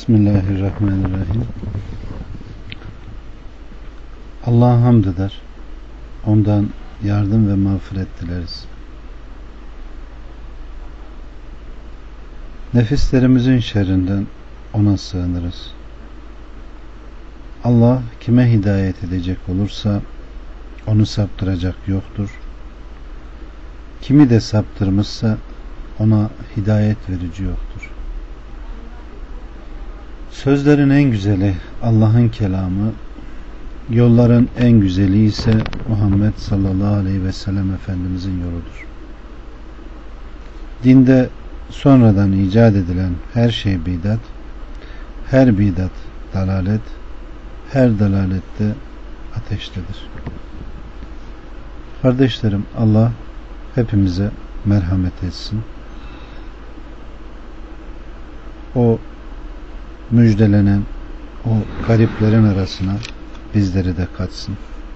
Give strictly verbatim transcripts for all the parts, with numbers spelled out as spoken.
Bismillahirrahmanirrahim. Allah'a hamd eder. Ondan yardım ve mağfiret dileriz. Nefislerimizin şerrinden ona sığınırız. Allah kime hidayet edecek olursa onu saptıracak yoktur. Kimi de saptırmışsa ona hidayet verici yoktur. Sözlerin en güzeli Allah'ın kelamı, yolların en güzeli ise Muhammed sallallahu aleyhi ve sellem Efendimizin yoludur. Dinde sonradan icat edilen her şey bidat, her bidat dalalet, her dalalette ateştedir. Kardeşlerim, Allah hepimize merhamet etsin. O müjdelenen o gariplerin arasına bizleri de katsın.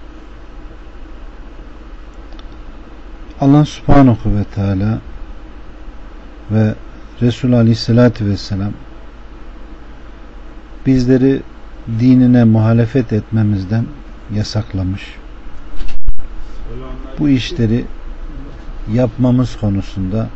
Allah subhanahu ve teala ve Resul aleyhissalatü vesselam bizleri dinine muhalefet etmemizden yasaklamış. Bu işleri yapmamız konusunda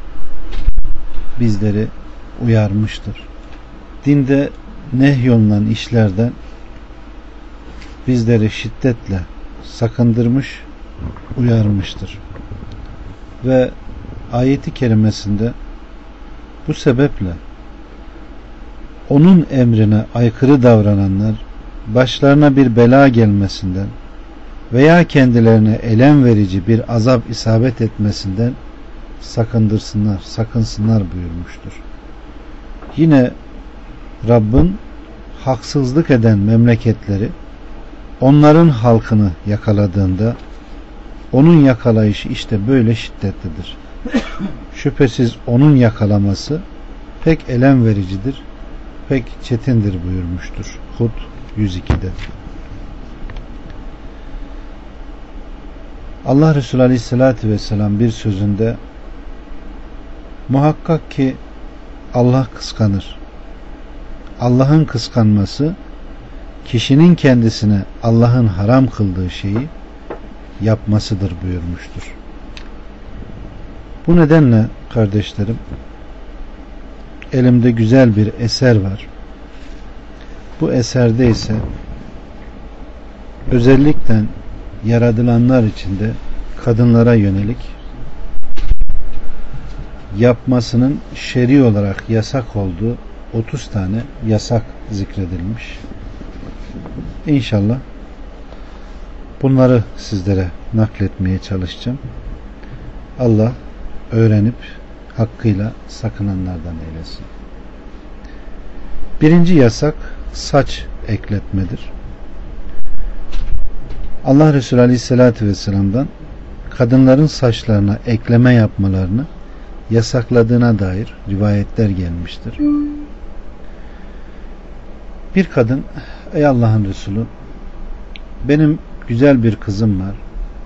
bizleri uyarmıştır. Dinde nehyolunan işlerden bizleri şiddetle sakındırmış, uyarmıştır. Ve ayeti kerimesinde bu sebeple onun emrine aykırı davrananlar başlarına bir bela gelmesinden veya kendilerine elem verici bir azap isabet etmesinden sakındırsınlar, sakınsınlar buyurmuştur. Yine Rabbin haksızlık eden memleketleri onların halkını yakaladığında onun yakalayışı işte böyle şiddetlidir. Şüphesiz onun yakalaması pek elem vericidir, pek çetindir buyurmuştur. Hud yüz iki'de. Allah Resulü Aleyhisselatü Vesselam bir sözünde muhakkak ki Allah kıskanır. Allah'ın kıskanması kişinin kendisine Allah'ın haram kıldığı şeyi yapmasıdır buyurmuştur. Bu nedenle kardeşlerim, elimde güzel bir eser var. Bu eserde ise özellikle yaratılanlar içinde kadınlara yönelik yapmasının şer'i olarak yasak olduğu otuz tane yasak zikredilmiş. İnşallah bunları sizlere nakletmeye çalışacağım. Allah öğrenip hakkıyla sakınanlardan eylesin. Birinci yasak saç ekletmedir. Allah Resulü Aleyhisselatü Vesselam'dan kadınların saçlarına ekleme yapmalarını yasakladığına dair rivayetler gelmiştir. Bir kadın, ey Allah'ın Resulü, benim güzel bir kızım var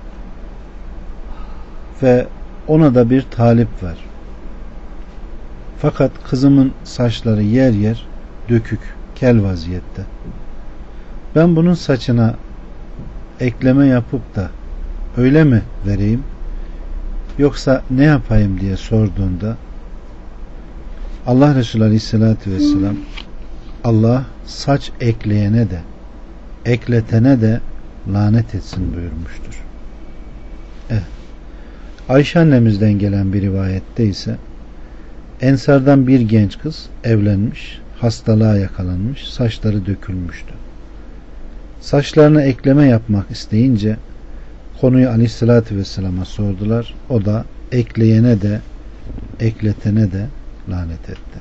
ve ona da bir talip var. Fakat kızımın saçları yer yer dökük, kel vaziyette. Ben bunun saçına ekleme yapıp da öyle mi vereyim yoksa ne yapayım diye sorduğunda Allah Resulü Aleyhisselatü Vesselam Allah saç ekleyene de ekletene de lanet etsin buyurmuştur. Evet. Ayşe annemizden gelen bir rivayette ise Ensardan bir genç kız evlenmiş, hastalığa yakalanmış, saçları dökülmüştü. Saçlarına ekleme yapmak isteyince konuyu Aleyhisselatü Vesselam'a sordular. O da ekleyene de ekletene de lanet etti.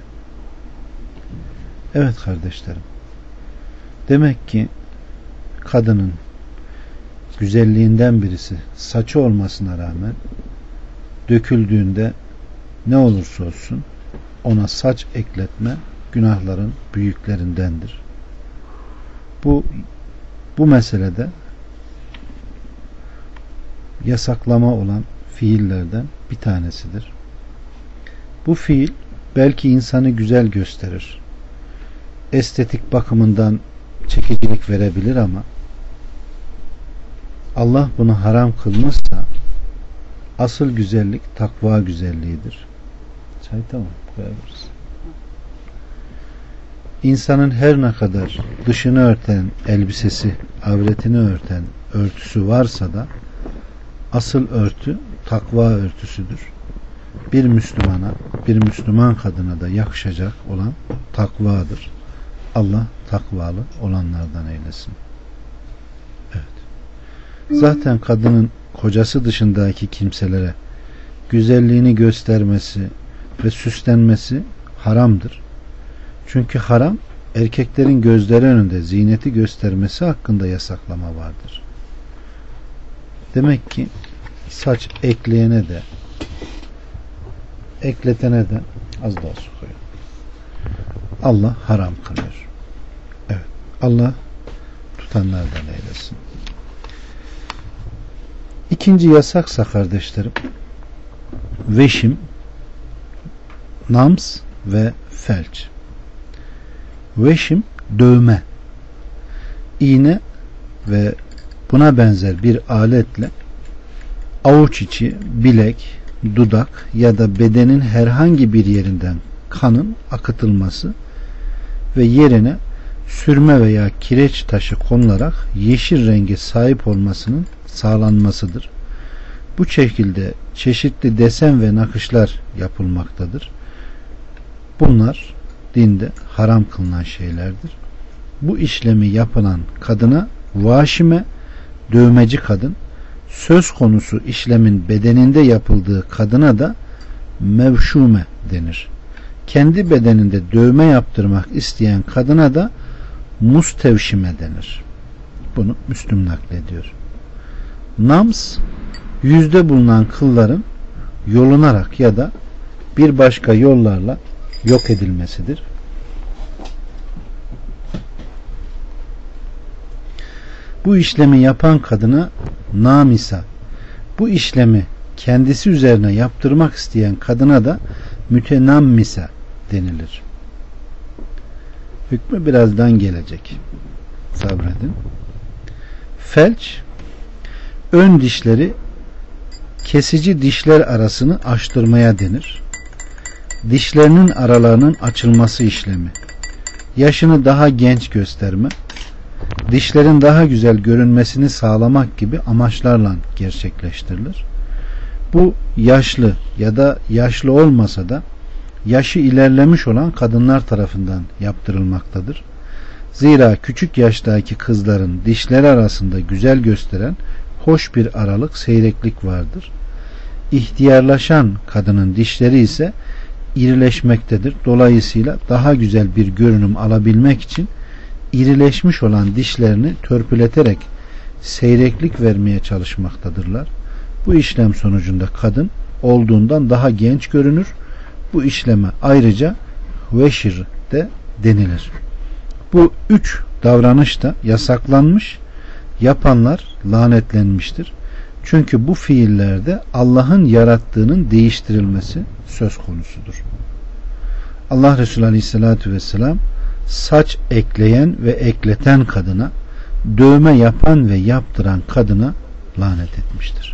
Evet kardeşlerim, demek ki kadının güzelliğinden birisi saçı olmasına rağmen döküldüğünde ne olursa olsun ona saç ekletme günahların büyüklerindendir. Bu bu meselede yasaklama olan fiillerden bir tanesidir. Bu fiil belki insanı güzel gösterir. estetik bakımından çekicilik verebilir ama Allah bunu haram kılmışsa asıl güzellik takva güzelliğidir. Çay tamam, koyabiliriz. İnsanın her ne kadar dışını örten elbisesi, avretini örten örtüsü varsa da asıl örtü takva örtüsüdür. Bir Müslümana, bir Müslüman kadına da yakışacak olan takvadır. Allah takvalı olanlardan eylesin. Evet. Zaten kadının kocası dışındaki kimselere güzelliğini göstermesi ve süslenmesi haramdır. Çünkü haram, erkeklerin gözleri önünde ziyneti göstermesi hakkında yasaklama vardır. Demek ki saç ekleyene de ekletene de az daha su koyun. Allah haram kılıyor. Evet. Allah tutanlardan eylesin. İkinci yasaksa kardeşlerim, veşim, nams ve felç. Veşim dövme, iğne ve buna benzer bir aletle avuç içi, bilek, dudak ya da bedenin herhangi bir yerinden kanın akıtılması ve yerine sürme veya kireç taşı konularak yeşil renge sahip olmasının sağlanmasıdır. Bu şekilde çeşitli desen ve nakışlar yapılmaktadır. Bunlar dinde haram kılınan şeylerdir. Bu işlemi yapılan kadına vaşime, dövmeci kadın, söz konusu işlemin bedeninde yapıldığı kadına da mevşume denir. Kendi bedeninde dövme yaptırmak isteyen kadına da mustevşime denir. Bunu Müslüm naklediyor. Nams, yüzde bulunan kılların yolunarak ya da bir başka yollarla yok edilmesidir. Bu işlemi yapan kadına namisa, bu işlemi kendisi üzerine yaptırmak isteyen kadına da mütenammisa denilir. Hükmü birazdan gelecek. Sabredin. Felç, ön dişleri kesici dişler arasını açtırmaya denir. Dişlerinin aralarının açılması işlemi, yaşını daha genç gösterme, dişlerin daha güzel görünmesini sağlamak gibi amaçlarla gerçekleştirilir. Bu yaşlı ya da yaşlı olmasa da yaşı ilerlemiş olan kadınlar tarafından yaptırılmaktadır. Zira küçük yaştaki kızların dişleri arasında güzel gösteren hoş bir aralık, seyreklik vardır. İhtiyarlaşan kadının dişleri ise irileşmektedir. Dolayısıyla daha güzel bir görünüm alabilmek için irileşmiş olan dişlerini törpületerek seyreklik vermeye çalışmaktadırlar. Bu işlem sonucunda kadın olduğundan daha genç görünür. Bu işleme ayrıca veşir de denilir. Bu üç davranış da yasaklanmış, yapanlar lanetlenmiştir. Çünkü bu fiillerde Allah'ın yarattığının değiştirilmesi söz konusudur. Allah Resulü Aleyhisselatü Vesselam saç ekleyen ve ekleten kadına, dövme yapan ve yaptıran kadına lanet etmiştir.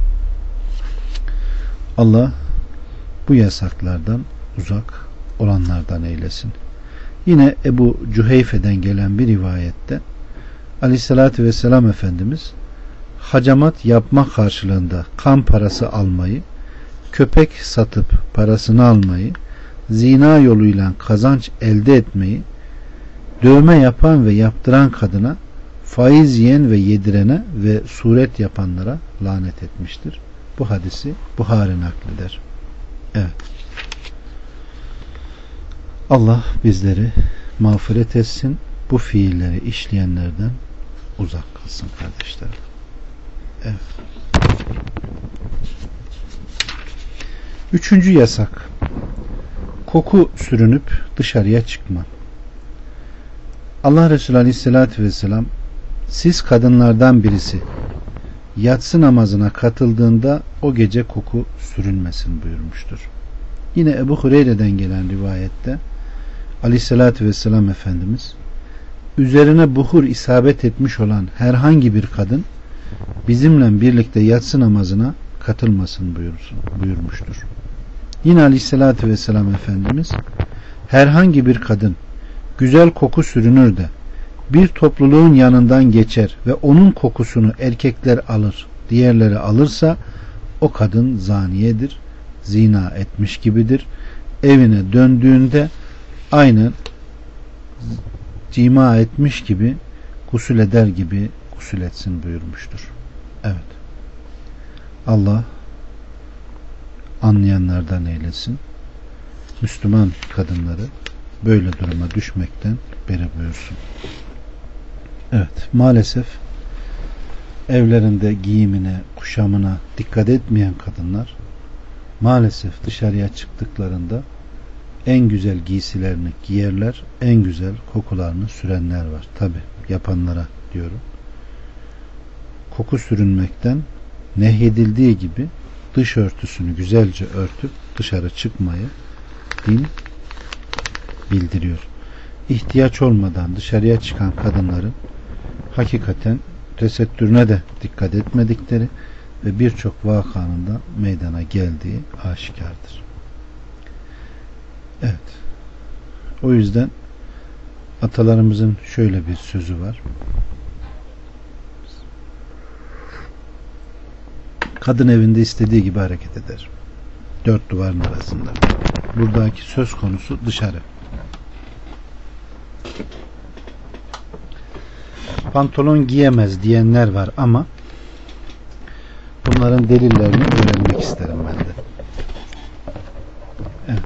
Allah bu yasaklardan uzak olanlardan eylesin. Yine Ebu Cüheyfe'den gelen bir rivayette Aleyhisselatü Vesselam Efendimiz hacamat yapma karşılığında kan parası almayı, köpek satıp parasını almayı, zina yoluyla kazanç elde etmeyi, dövme yapan ve yaptıran kadına, faiz yiyen ve yedirene ve suret yapanlara lanet etmiştir. Bu hadisi Buhari nakleder. Evet. Allah bizleri mağfiret etsin, bu fiilleri işleyenlerden uzak kılsın kardeşlerim. Evet. Üçüncü yasak. Koku sürünüp dışarıya çıkma. Allah Resulü Aleyhisselatü Vesselam, siz kadınlardan birisi yatsı namazına katıldığında o gece koku sürünmesin buyurmuştur. Yine Ebu Hureyre'den gelen rivayette Aleyhissalatü vesselam Efendimiz, üzerine buhur isabet etmiş olan herhangi bir kadın bizimle birlikte yatsı namazına katılmasın buyursun, buyurmuştur. Yine Aleyhissalatü vesselam Efendimiz, herhangi bir kadın güzel koku sürünür de bir topluluğun yanından geçer ve onun kokusunu erkekler alır, diğerleri alırsa o kadın zaniyedir, zina etmiş gibidir. Evine döndüğünde aynı cima etmiş gibi gusül eder gibi gusül etsin buyurmuştur. Evet. Allah anlayanlardan eylesin. Müslüman kadınları böyle duruma düşmekten beri buyursun. Evet, maalesef evlerinde giyimine, kuşamına dikkat etmeyen kadınlar maalesef dışarıya çıktıklarında en güzel giysilerini giyerler, en güzel kokularını sürenler var. Tabi yapanlara diyorum. Koku sürünmekten nehyedildiği gibi dış örtüsünü güzelce örtüp dışarı çıkmayı din bildiriyor. İhtiyaç olmadan dışarıya çıkan kadınların hakikaten tesettürüne de dikkat etmedikleri ve birçok vakanın da meydana geldiği aşikardır. Evet. O yüzden atalarımızın şöyle bir sözü var. Kadın evinde istediği gibi hareket eder. Dört duvarın arasında. Buradaki söz konusu dışarı. Pantolon giyemez diyenler var ama bunların delillerini öğrenmek isterim ben de. Evet.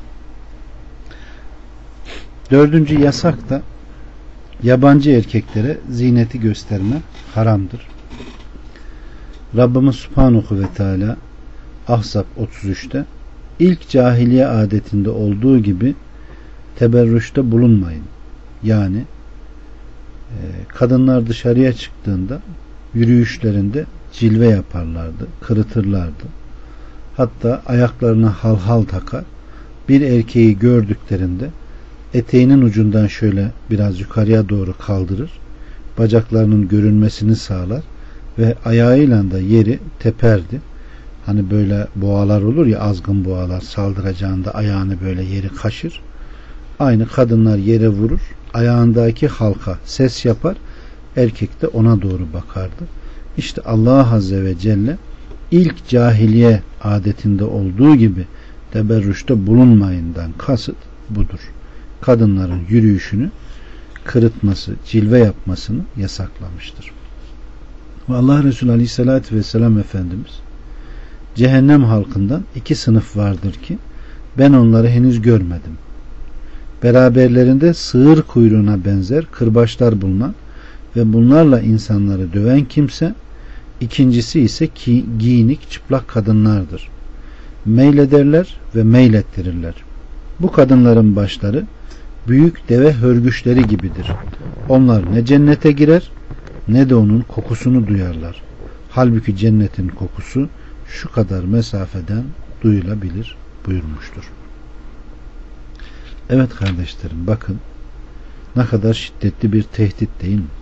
Dördüncü yasak da yabancı erkeklere zineti gösterme haramdır. Rabbimiz Subhanahu ve Teala Ahzab otuz üçte ilk cahiliye adetinde olduğu gibi teberrüşte bulunmayın. Yani e, kadınlar dışarıya çıktığında yürüyüşlerinde cilve yaparlardı, kırıtırlardı. Hatta ayaklarına halhal takar. Bir erkeği gördüklerinde eteğinin ucundan şöyle biraz yukarıya doğru kaldırır. Bacaklarının görünmesini sağlar ve ayağıyla da yeri teperdi. Hani böyle boğalar olur ya, azgın boğalar saldıracağında ayağını böyle yeri kaşır. Aynı kadınlar yere vurur. Ayağındaki halka ses yapar. Erkek de ona doğru bakardı. İşte Allah Azze ve Celle ilk cahiliye adetinde olduğu gibi teberrüşte bulunmayından kasıt budur. Kadınların yürüyüşünü kırıtması, cilve yapmasını yasaklamıştır. Ve Allah Resulü Aleyhisselatü Vesselam Efendimiz cehennem halkından iki sınıf vardır ki ben onları henüz görmedim. Beraberlerinde sığır kuyruğuna benzer kırbaçlar bulunan ve bunlarla insanları döven kimse, ikincisi ise ki, giyinik çıplak kadınlardır. Meylederler ve meylettirirler. Bu kadınların başları büyük deve hörgüçleri gibidir. Onlar ne cennete girer ne de onun kokusunu duyarlar. Halbuki cennetin kokusu şu kadar mesafeden duyulabilir buyurmuştur. Evet kardeşlerim, bakın ne kadar şiddetli bir tehdit değil mi?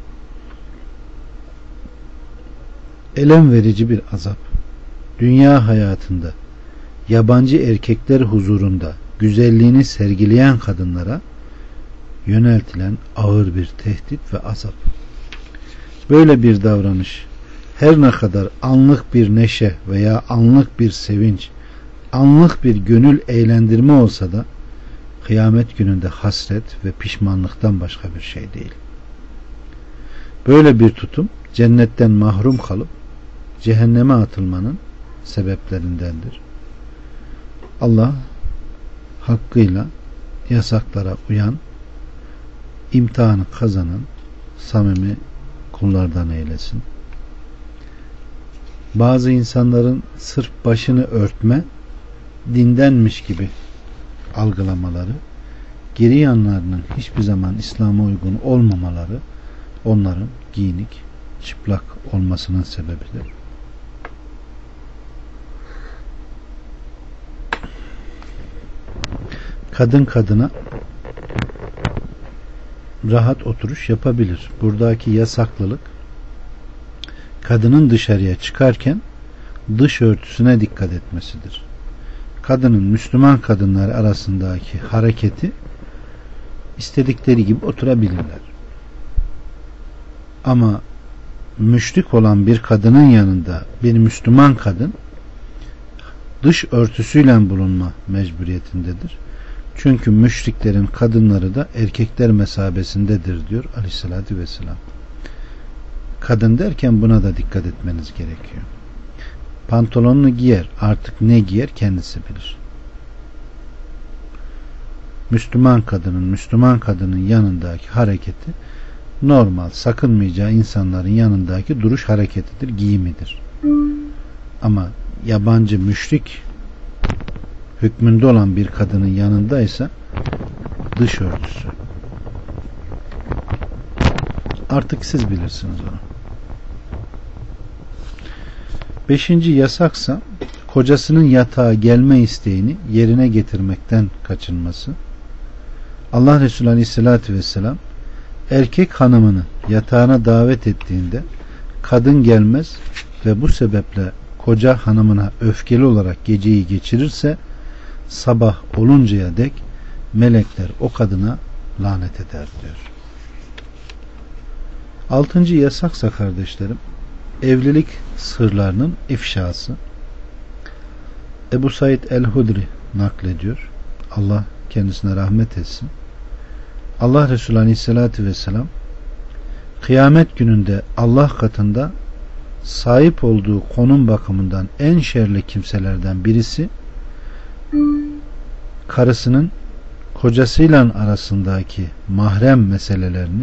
Elem verici bir azap. Dünya hayatında yabancı erkekler huzurunda güzelliğini sergileyen kadınlara yöneltilen ağır bir tehdit ve azap. Böyle bir davranış her ne kadar anlık bir neşe veya anlık bir sevinç, anlık bir gönül eğlendirme olsa da kıyamet gününde hasret ve pişmanlıktan başka bir şey değil. Böyle bir tutum cennetten mahrum kalıp cehenneme atılmanın sebeplerindendir. Allah hakkıyla yasaklara uyan, imtihanı kazanan samimi kullardan eylesin. Bazı insanların sırf başını örtme dindenmiş gibi algılamaları, geri yanlarının hiçbir zaman İslam'a uygun olmamaları onların giyinik, çıplak olmasının sebebidir. Kadın kadına rahat oturuş yapabilir. Buradaki yasaklılık kadının dışarıya çıkarken dış örtüsüne dikkat etmesidir. Kadının Müslüman kadınlar arasındaki hareketi istedikleri gibi oturabilirler. Ama müşrik olan bir kadının yanında bir Müslüman kadın dış örtüsüyle bulunma mecburiyetindedir. Çünkü müşriklerin kadınları da erkekler mesabesindedir diyor Aleyhisselatü Vesselam. Kadın derken buna da dikkat etmeniz gerekiyor. Pantolonunu giyer, artık ne giyer kendisi bilir. Müslüman kadının Müslüman kadının yanındaki hareketi normal, sakınmayacağı insanların yanındaki duruş hareketidir, giyimidir. Ama yabancı müşrik hükmünde olan bir kadının yanındaysa dış örtüsü. Artık siz bilirsiniz onu. Beşinci yasaksa kocasının yatağa gelme isteğini yerine getirmekten kaçınması. Allah Resulü Aleyhisselatü Vesselam erkek hanımını yatağına davet ettiğinde kadın gelmez ve bu sebeple koca hanımına öfkeli olarak geceyi geçirirse sabah oluncaya dek melekler o kadına lanet eder diyor. Altıncı yasaksa kardeşlerim, evlilik sırlarının ifşası. Ebu Said el-Hudri naklediyor. Allah kendisine rahmet etsin. Allah Resulü Aleyhisselatü Vesselam kıyamet gününde Allah katında sahip olduğu konum bakımından en şerli kimselerden birisi karısının kocasıyla arasındaki mahrem meselelerini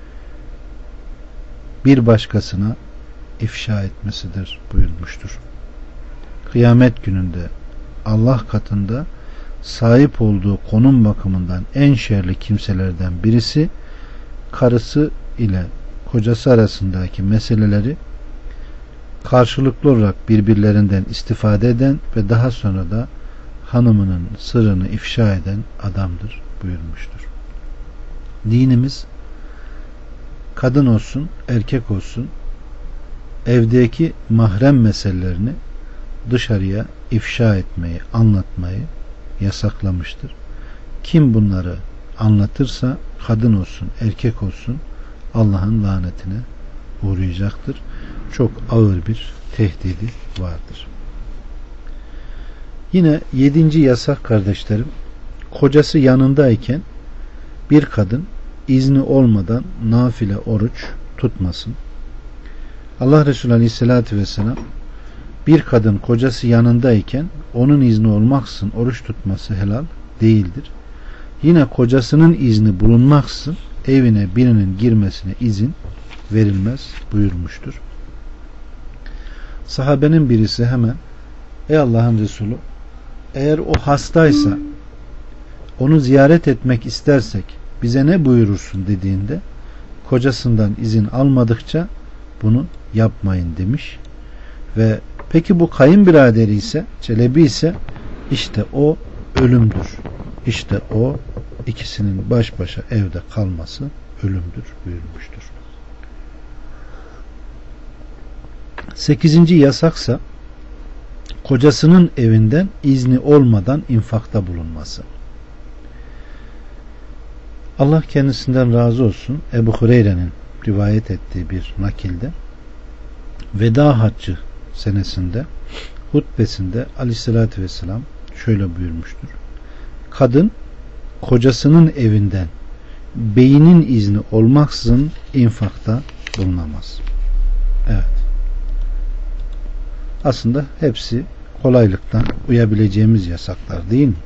bir başkasına ifşa etmesidir buyurmuştur. Kıyamet gününde Allah katında sahip olduğu konum bakımından en şerli kimselerden birisi karısı ile kocası arasındaki meseleleri karşılıklı olarak birbirlerinden istifade eden ve daha sonra da hanımının sırrını ifşa eden adamdır buyurmuştur. Dinimiz kadın olsun erkek olsun evdeki mahrem meselelerini dışarıya ifşa etmeyi, anlatmayı yasaklamıştır. Kim bunları anlatırsa kadın olsun erkek olsun Allah'ın lanetine uğrayacaktır. Çok ağır bir tehdidi vardır. Yine yedinci yasak kardeşlerim, kocası yanındayken bir kadın izni olmadan nafile oruç tutmasın. Allah Resulü Aleyhisselatü Vesselam bir kadın kocası yanındayken onun izni olmaksızın oruç tutması helal değildir. Yine kocasının izni bulunmaksızın evine birinin girmesine izin verilmez buyurmuştur. Sahabenin birisi hemen ey Allah'ın Resulü, eğer o hastaysa onu ziyaret etmek istersek bize ne buyurursun dediğinde kocasından izin almadıkça bunu yapmayın demiş ve peki bu kayınbiraderi ise, Çelebi ise işte o ölümdür. İşte o ikisinin baş başa evde kalması ölümdür buyurmuştur. Sekizinci yasaksa kocasının evinden izni olmadan infakta bulunması. Allah kendisinden razı olsun, Ebu Hureyre'nin rivayet ettiği bir nakilde veda haccı senesinde hutbesinde Aleyhisselatü Vesselam şöyle buyurmuştur. Kadın kocasının evinden beyinin izni olmaksızın infakta bulunamaz. Evet. Aslında hepsi kolaylıktan uyabileceğimiz yasaklar değil mi?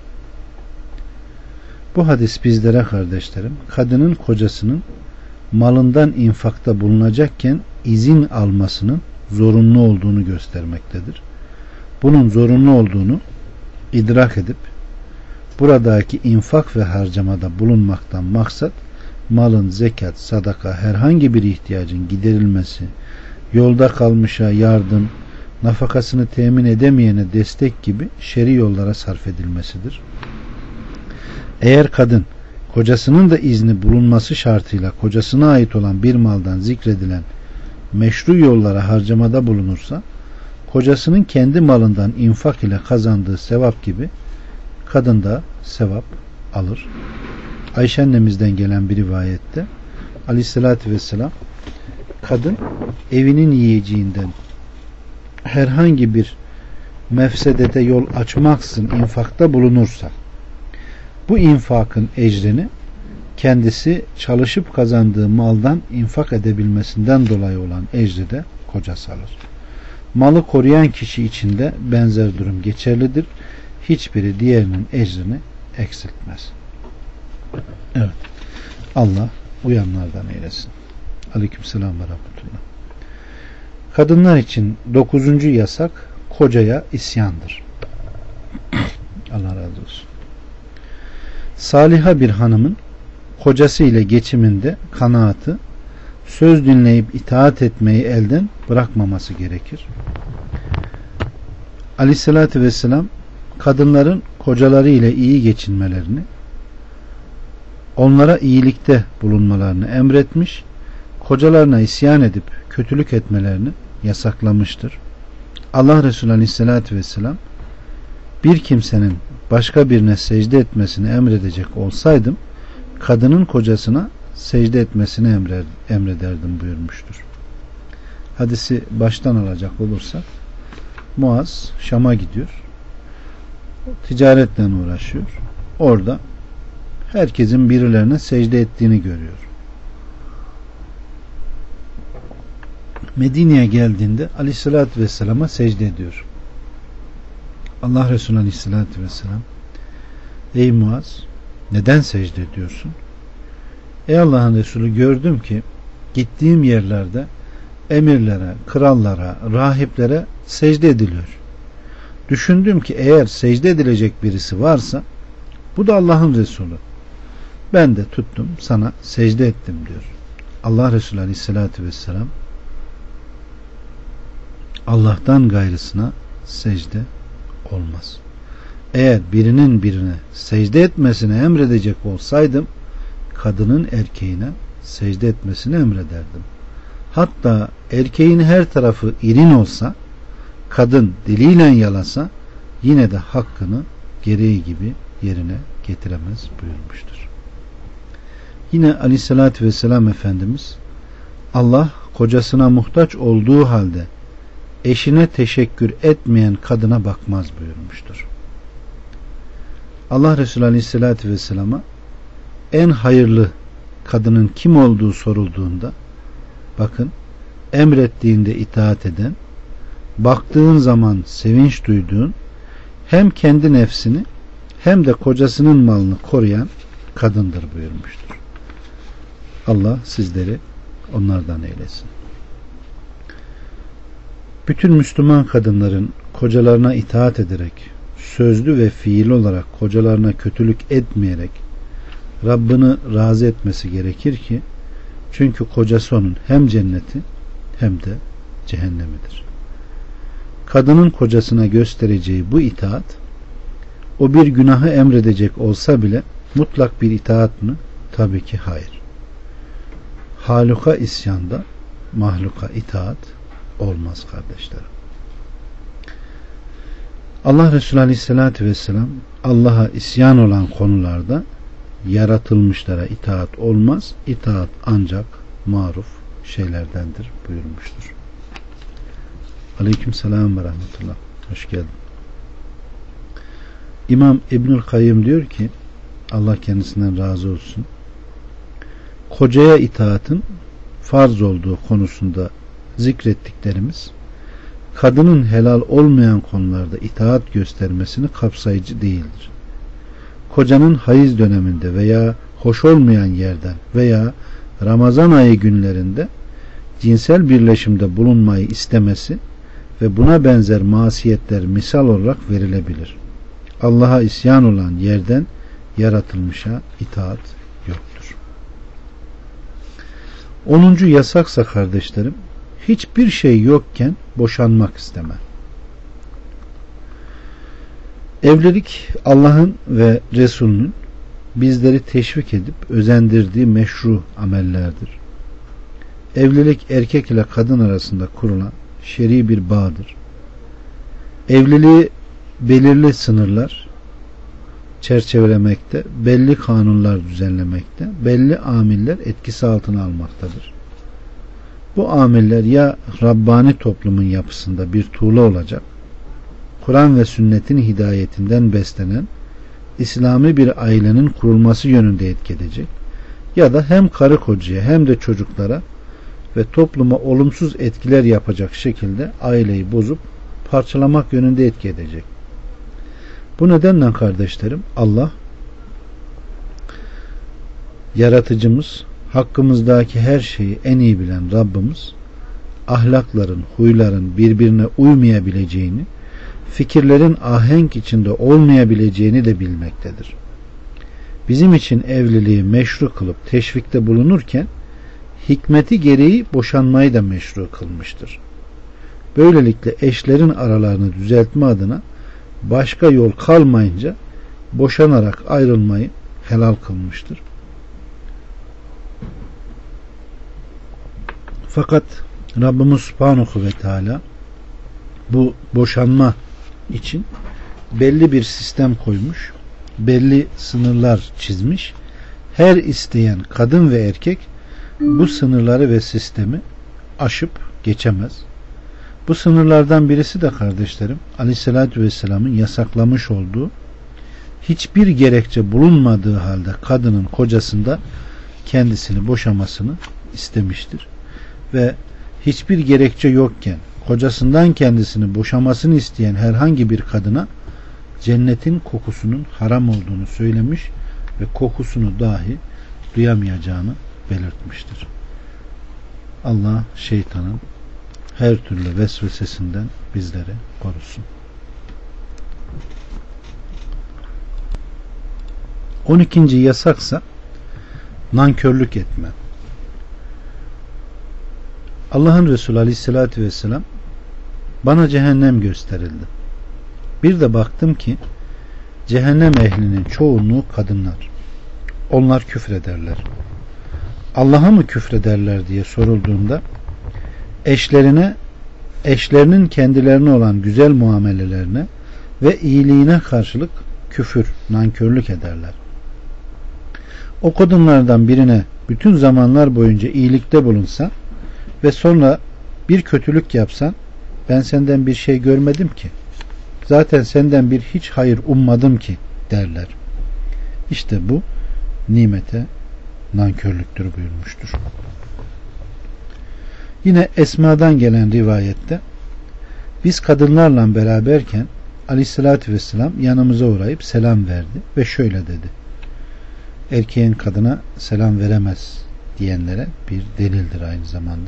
Bu hadis bizlere kardeşlerim, kadının kocasının malından infakta bulunacakken izin almasının zorunlu olduğunu göstermektedir. Bunun zorunlu olduğunu idrak edip buradaki infak ve harcamada bulunmaktan maksat malın zekat, sadaka, herhangi bir ihtiyacın giderilmesi, yolda kalmışa yardım, nafakasını temin edemeyene destek gibi şer'i yollara sarf edilmesidir. Eğer kadın kocasının da izni bulunması şartıyla kocasına ait olan bir maldan zikredilen meşru yollara harcamada bulunursa, kocasının kendi malından infak ile kazandığı sevap gibi kadın da sevap alır. Ayşe annemizden gelen bir rivayette Aleyhisselatü Vesselam, kadın evinin yiyeceğinden herhangi bir mefsedete yol açmaksızın infakta bulunursa, bu infakın ecrini kendisi çalışıp kazandığı maldan infak edebilmesinden dolayı olan ecri de kocası alır. Malı koruyan kişi için de benzer durum geçerlidir. Hiçbiri diğerinin ecrini eksiltmez. Evet. Allah uyanlardan eylesin. Aleykümselam ve rahmetullah. Kadınlar için dokuzuncu yasak kocaya isyandır. Allah razı olsun. Saliha bir hanımın kocası ile geçiminde kanaatı, söz dinleyip itaat etmeyi elden bırakmaması gerekir. Aleyhissalatü vesselam kadınların kocaları ile iyi geçinmelerini, onlara iyilikte bulunmalarını emretmiş, kocalarına isyan edip kötülük etmelerini yasaklamıştır. Allah Resulü Aleyhisselatü Vesselam, bir kimsenin başka birine secde etmesini emredecek olsaydım, kadının kocasına secde etmesini emrer, emrederdim buyurmuştur. Hadisi baştan alacak olursak, Muaz Şam'a gidiyor, ticaretle uğraşıyor. Orada herkesin birilerine secde ettiğini görüyor. Medine'ye geldiğinde Aleyhisselatü Vesselam'a secde ediyor. Allah Resulü Aleyhisselatü Vesselam, ey Muaz, neden secde ediyorsun? Ey Allah'ın Resulü, gördüm ki gittiğim yerlerde emirlere, krallara, rahiplere secde ediliyor. Düşündüm ki eğer secde edilecek birisi varsa bu da Allah'ın Resulü. Ben de tuttum sana secde ettim diyor. Allah Resulü Aleyhisselatü Vesselam, Allah'tan gayrısına secde olmaz. Eğer birinin birine secde etmesini emredecek olsaydım, kadının erkeğine secde etmesini emrederdim. Hatta erkeğin her tarafı irin olsa, kadın diliyle yalasa, yine de hakkını gereği gibi yerine getiremez buyurmuştur. Yine Aleyhisselatü Vesselam Efendimiz, Allah kocasına muhtaç olduğu halde eşine teşekkür etmeyen kadına bakmaz buyurmuştur. Allah Resulü Aleyhisselatü Vesselam'a en hayırlı kadının kim olduğu sorulduğunda, bakın, emrettiğinde itaat eden, baktığın zaman sevinç duyduğun, hem kendi nefsini hem de kocasının malını koruyan kadındır buyurmuştur. Allah sizleri onlardan eylesin. Bütün Müslüman kadınların kocalarına itaat ederek, sözlü ve fiil olarak kocalarına kötülük etmeyerek Rabbini razı etmesi gerekir ki, çünkü kocası onun hem cenneti hem de cehennemidir. Kadının kocasına göstereceği bu itaat, o bir günahı emredecek olsa bile mutlak bir itaat mı? Tabii ki hayır. Haluka isyanda mahluka itaat olmaz kardeşlerim. Allah Resulü Aleyhisselatü Vesselam, Allah'a isyan olan konularda yaratılmışlara itaat olmaz, itaat ancak maruf şeylerdendir buyurmuştur. Aleykümselam ve rahmetullah. Hoş geldin. İmam İbnül Kayyım diyor ki, Allah kendisinden razı olsun, kocaya itaatın farz olduğu konusunda zikrettiklerimiz, kadının helal olmayan konularda itaat göstermesini kapsayıcı değildir. Kocanın hayız döneminde veya hoş olmayan yerden veya Ramazan ayı günlerinde cinsel birleşimde bulunmayı istemesi ve buna benzer masiyetler misal olarak verilebilir. Allah'a isyan olan yerden yaratılmışa itaat yoktur. Onuncu yasaksa kardeşlerim, hiçbir şey yokken boşanmak isteme. Evlilik Allah'ın ve Resulünün bizleri teşvik edip özendirdiği meşru amellerdir. Evlilik erkek ile kadın arasında kurulan şer'i bir bağdır. Evliliği belirli sınırlar çerçevelemekte, belli kanunlar düzenlemekte, belli amiller etkisi altına almaktadır. Bu amiller ya Rabbani toplumun yapısında bir tuğla olacak, Kur'an ve sünnetin hidayetinden beslenen İslami bir ailenin kurulması yönünde etki edecek, ya da hem karı kocaya hem de çocuklara ve topluma olumsuz etkiler yapacak şekilde aileyi bozup parçalamak yönünde etki edecek. Bu nedenle kardeşlerim, Allah yaratıcımız, hakkımızdaki her şeyi en iyi bilen Rabbimiz, ahlakların, huyların birbirine uymayabileceğini, fikirlerin ahenk içinde olmayabileceğini de bilmektedir. Bizim için evliliği meşru kılıp teşvikte bulunurken, hikmeti gereği boşanmayı da meşru kılmıştır. Böylelikle eşlerin aralarını düzeltme adına başka yol kalmayınca boşanarak ayrılmayı helal kılmıştır. Fakat Rabbimiz Subhanahu ve Teala bu boşanma için belli bir sistem koymuş, belli sınırlar çizmiş. Her isteyen kadın ve erkek bu sınırları ve sistemi aşıp geçemez. Bu sınırlardan birisi de kardeşlerim, Aleyhisselatü Vesselam'ın yasaklamış olduğu, hiçbir gerekçe bulunmadığı halde kadının kocasında kendisini boşamasını istemiştir. Ve hiçbir gerekçe yokken kocasından kendisini boşamasını isteyen herhangi bir kadına cennetin kokusunun haram olduğunu söylemiş ve kokusunu dahi duyamayacağını belirtmiştir. Allah şeytanın her türlü vesvesesinden bizleri korusun. on ikinci yasaksa nankörlük etme. Allah'ın Resulü Aleyhisselatü Vesselam, bana cehennem gösterildi. Bir de baktım ki cehennem ehlinin çoğunluğu kadınlar. Onlar küfrederler. Allah'a mı küfrederler diye sorulduğunda eşlerine, eşlerinin kendilerine olan güzel muamelelerine ve iyiliğine karşılık küfür, nankörlük ederler. O kadınlardan birine bütün zamanlar boyunca iyilikte bulunsa ve sonra bir kötülük yapsan, ben senden bir şey görmedim ki, zaten senden bir hiç hayır ummadım ki derler. İşte bu nimete nankörlüktür buyurmuştur. Yine Esma'dan gelen rivayette, biz kadınlarla beraberken Aleyhisselatü Vesselam yanımıza uğrayıp selam verdi ve şöyle dedi: erkeğin kadına selam veremez diyenlere bir delildir aynı zamanda.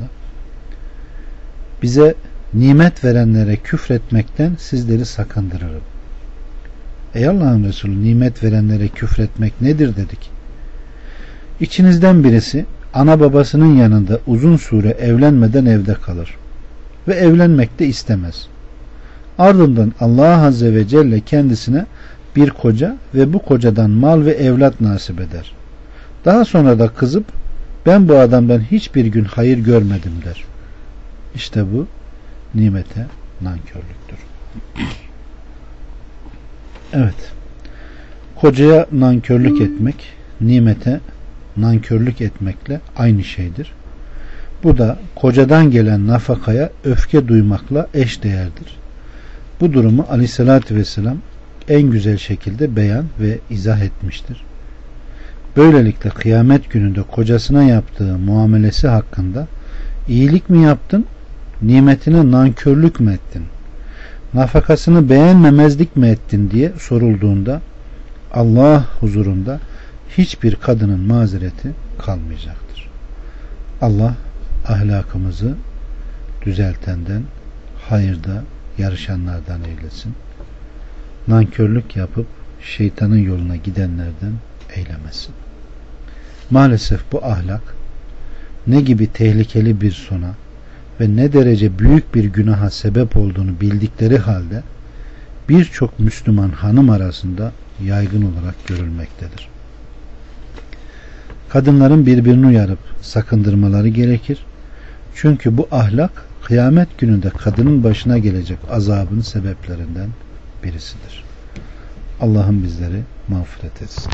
Bize nimet verenlere küfretmekten sizleri sakındırırım. Ey Allah'ın Resulü, nimet verenlere küfretmek nedir dedik. İçinizden birisi ana babasının yanında uzun süre evlenmeden evde kalır ve evlenmek de istemez. Ardından Allah Azze ve Celle kendisine bir koca ve bu kocadan mal ve evlat nasip eder. Daha sonra da kızıp ben bu adamdan hiçbir gün hayır görmedim der. İşte bu nimete nankörlüktür. Evet. Kocaya nankörlük etmek, nimete nankörlük etmekle aynı şeydir. Bu da kocadan gelen nafakaya öfke duymakla eşdeğerdir. Bu durumu Aleyhisselatü Vesselam en güzel şekilde beyan ve izah etmiştir. Böylelikle kıyamet gününde kocasına yaptığı muamelesi hakkında iyilik mi yaptın, nimetine nankörlük mü ettin, nafakasını beğenmemezlik mi ettin diye sorulduğunda Allah huzurunda hiçbir kadının mazereti kalmayacaktır. Allah ahlakımızı düzeltenden, hayırda yarışanlardan eylesin. Nankörlük yapıp şeytanın yoluna gidenlerden eylemesin. Maalesef bu ahlak ne gibi tehlikeli bir sona ve ne derece büyük bir günaha sebep olduğunu bildikleri halde birçok Müslüman hanım arasında yaygın olarak görülmektedir. kadınların birbirini uyarıp sakındırmaları gerekir. Çünkü bu ahlak kıyamet gününde kadının başına gelecek azabın sebeplerinden birisidir. Allah'ım bizleri mağfiret etsin.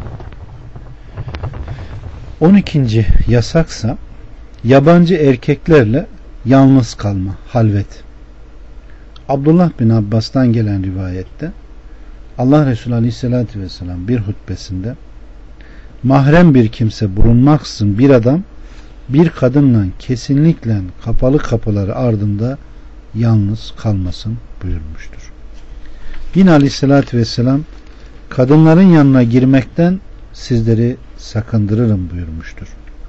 on ikinci yasaksa yabancı erkeklerle yalnız kalma, halvet. Abdullah bin Abbas'tan gelen rivayette Allah Resulü Aleyhisselatü Vesselam bir hutbesinde mahrem bir kimse bulunmaksızın bir adam bir kadınla kesinlikle kapalı kapıları ardında yalnız kalmasın buyurmuştur. Yine Aleyhisselatü Vesselam kadınların yanına girmekten sizleri sakındırırım buyurmuştur.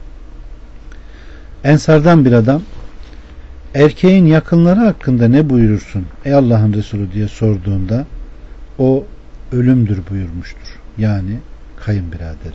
Ensardan bir adam erkeğin yakınları hakkında ne buyurursun ey Allah'ın Resulü diye sorduğunda o ölümdür buyurmuştur. Yani kayınbiraderi.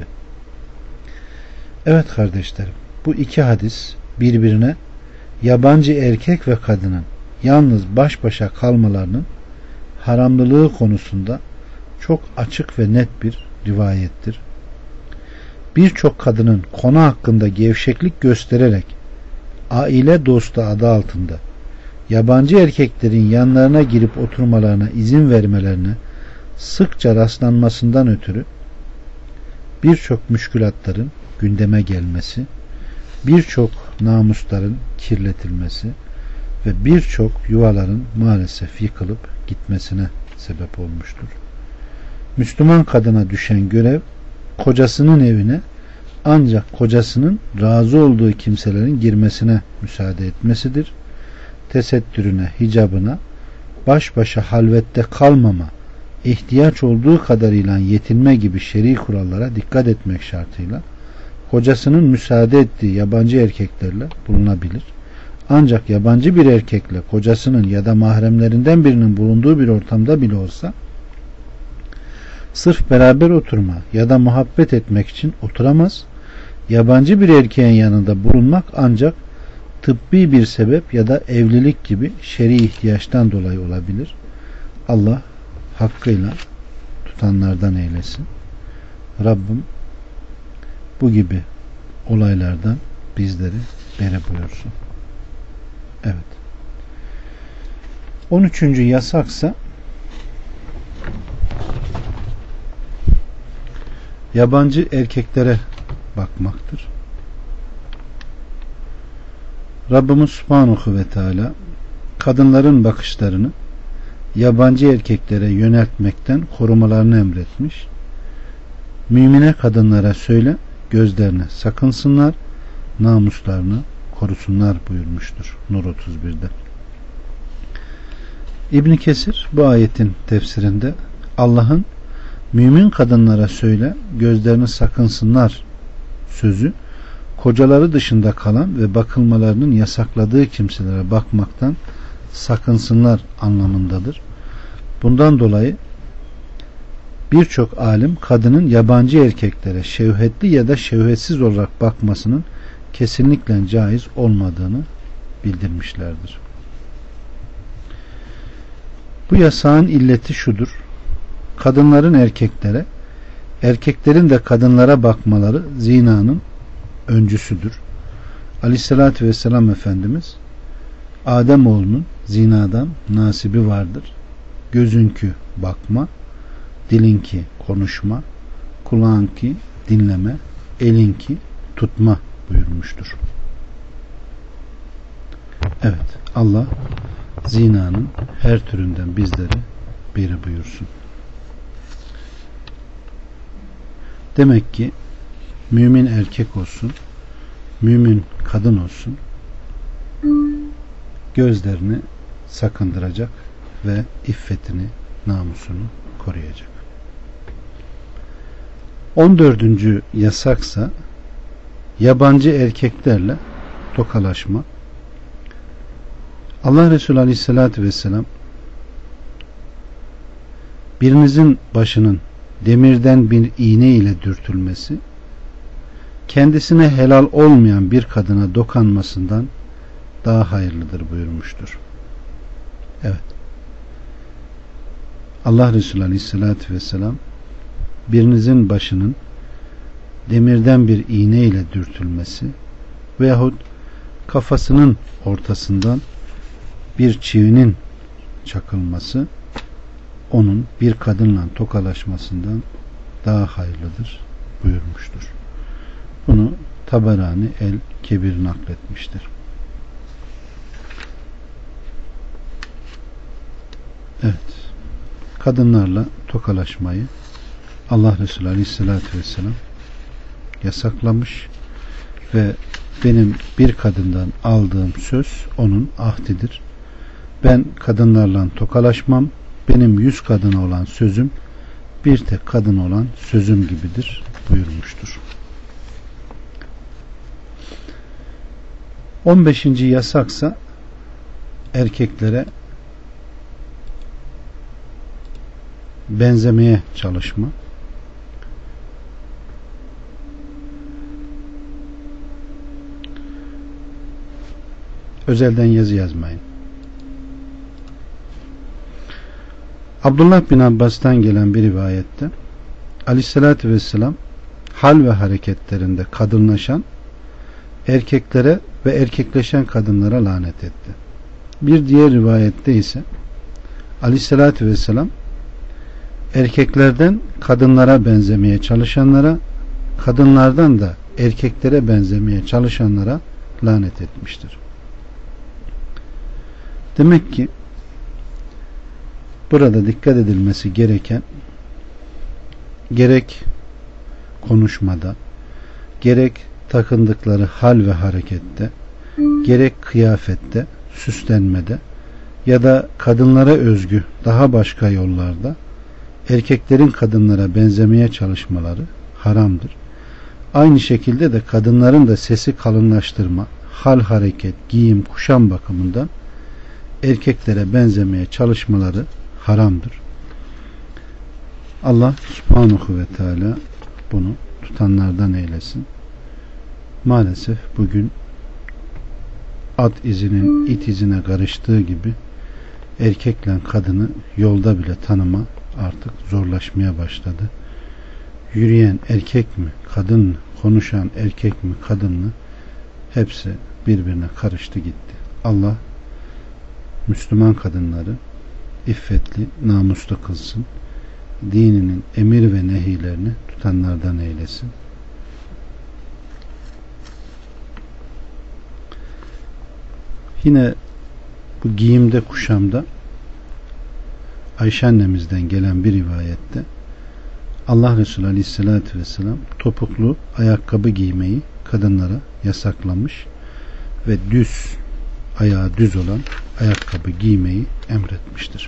Evet kardeşlerim, bu iki hadis birbirine yabancı erkek ve kadının yalnız baş başa kalmalarının haramlılığı konusunda çok açık ve net bir rivayettir. Birçok kadının konu hakkında gevşeklik göstererek aile dostu adı altında yabancı erkeklerin yanlarına girip oturmalarına izin vermelerine sıkça rastlanmasından ötürü birçok müşkülatların gündeme gelmesi, birçok namusların kirletilmesi ve birçok yuvaların maalesef yıkılıp gitmesine sebep olmuştur. Müslüman kadına düşen görev kocasının evine ancak kocasının razı olduğu kimselerin girmesine müsaade etmesidir. Tesettürüne, hicabına, baş başa halvette kalmama, ihtiyaç olduğu kadarıyla yetinme gibi şer'i kurallara dikkat etmek şartıyla kocasının müsaade ettiği yabancı erkeklerle bulunabilir. Ancak yabancı bir erkekle kocasının ya da mahremlerinden birinin bulunduğu bir ortamda bile olsa sırf beraber oturma ya da muhabbet etmek için oturamaz. Yabancı bir erkeğin yanında bulunmak ancak tıbbi bir sebep ya da evlilik gibi şer'i ihtiyaçtan dolayı olabilir. Allah hakkıyla tutanlardan eylesin. Rabbim bu gibi olaylardan bizleri beri buyursun. Evet. on üçüncü yasaksa yabancı erkeklere bakmaktır. Rabbimiz Subhanahu ve Teala kadınların bakışlarını yabancı erkeklere yöneltmekten korumalarını emretmiş. Mümine kadınlara söyle, gözlerine sakınsınlar, namuslarını korusunlar buyurmuştur Nur otuz birde. İbn Kesir bu ayetin tefsirinde Allah'ın mümin kadınlara söyle, gözlerini sakınsınlar sözü kocaları dışında kalan ve bakılmalarının yasakladığı kimselere bakmaktan sakınsınlar anlamındadır. Bundan dolayı birçok alim kadının yabancı erkeklere şevhetli ya da şevhetsiz olarak bakmasının kesinlikle caiz olmadığını bildirmişlerdir. Bu yasağın illeti şudur: kadınların erkeklere, erkeklerin de kadınlara bakmaları zinanın öncüsüdür. Aleyhissalatü vesselam Efendimiz Ademoğlunun zinadan nasibi vardır. Gözünkü bakma, dilinki konuşma, kulağınki dinleme, elinki tutma buyurmuştur. Evet, Allah zinanın her türünden bizleri beri buyursun. Demek ki mümin erkek olsun, mümin kadın olsun, gözlerini sakındıracak ve iffetini, namusunu koruyacak. on dördüncü yasaksa yabancı erkeklerle tokalaşma. Allah Resulü Aleyhisselatü Vesselam birinizin başının demirden bir iğne ile dürtülmesi kendisine helal olmayan bir kadına dokanmasından daha hayırlıdır buyurmuştur. Evet. Allah Resulü Aleyhisselatü Vesselam birinizin başının demirden bir iğne ile dürtülmesi veyahut kafasının ortasından bir çivinin çakılması onun bir kadınla tokalaşmasından daha hayırlıdır buyurmuştur. Bunu Taberani el-Kebir nakletmiştir. Evet. Kadınlarla tokalaşmayı Allah Resulü Aleyhisselatü Vesselam yasaklamış ve benim bir kadından aldığım söz onun ahdidir. Ben kadınlarla tokalaşmam. Benim yüz kadına olan sözüm bir tek kadın olan sözüm gibidir buyurmuştur. on beşinci yasaksa erkeklere benzemeye çalışma. Özelden yazı yazmayın. Abdullah bin Abbas'tan gelen bir rivayette Aleyhisselatü Vesselam hal ve hareketlerinde kadınlaşan erkeklere ve erkekleşen kadınlara lanet etti. Bir diğer rivayette ise Aleyhisselatü Vesselam erkeklerden kadınlara benzemeye çalışanlara, kadınlardan da erkeklere benzemeye çalışanlara lanet etmiştir. Demek ki burada dikkat edilmesi gereken gerek konuşmada, gerek takındıkları hal ve harekette, gerek kıyafette, süslenmede ya da kadınlara özgü daha başka yollarda erkeklerin kadınlara benzemeye çalışmaları haramdır. Aynı şekilde de kadınların da sesi kalınlaştırma, hal, hareket, giyim, kuşam bakımından erkeklere benzemeye çalışmaları haramdır. Allah Subhanahu ve Teala bunu tutanlardan eylesin. Maalesef bugün at izinin it izine karıştığı gibi erkekle kadını yolda bile tanıma artık zorlaşmaya başladı. Yürüyen erkek mi, kadın mı, konuşan erkek mi, kadın mı, hepsi birbirine karıştı gitti. Allah Müslüman kadınları iffetli, namuslu kılsın. Dininin emir ve nehilerini tutanlardan eylesin. Yine bu giyimde, kuşamda Ayşe annemizden gelen bir rivayette Allah Resulü Aleyhisselatü Vesselam topuklu ayakkabı giymeyi kadınlara yasaklamış ve düz, ayağı düz olan ayakkabı giymeyi emretmiştir.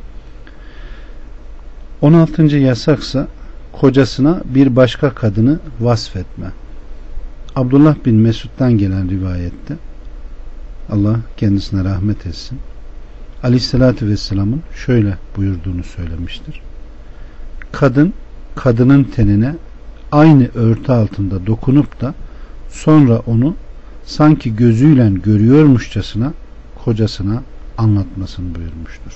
on altıncı yasaksa kocasına bir başka kadını vasfetme. Abdullah bin Mesud'dan gelen rivayette Allah kendisine rahmet etsin, Aleyhisselatü Vesselam'ın şöyle buyurduğunu söylemiştir. Kadın kadının tenine aynı örtü altında dokunup da sonra onu sanki gözüyle görüyormuşçasına kocasına anlatmasını buyurmuştur.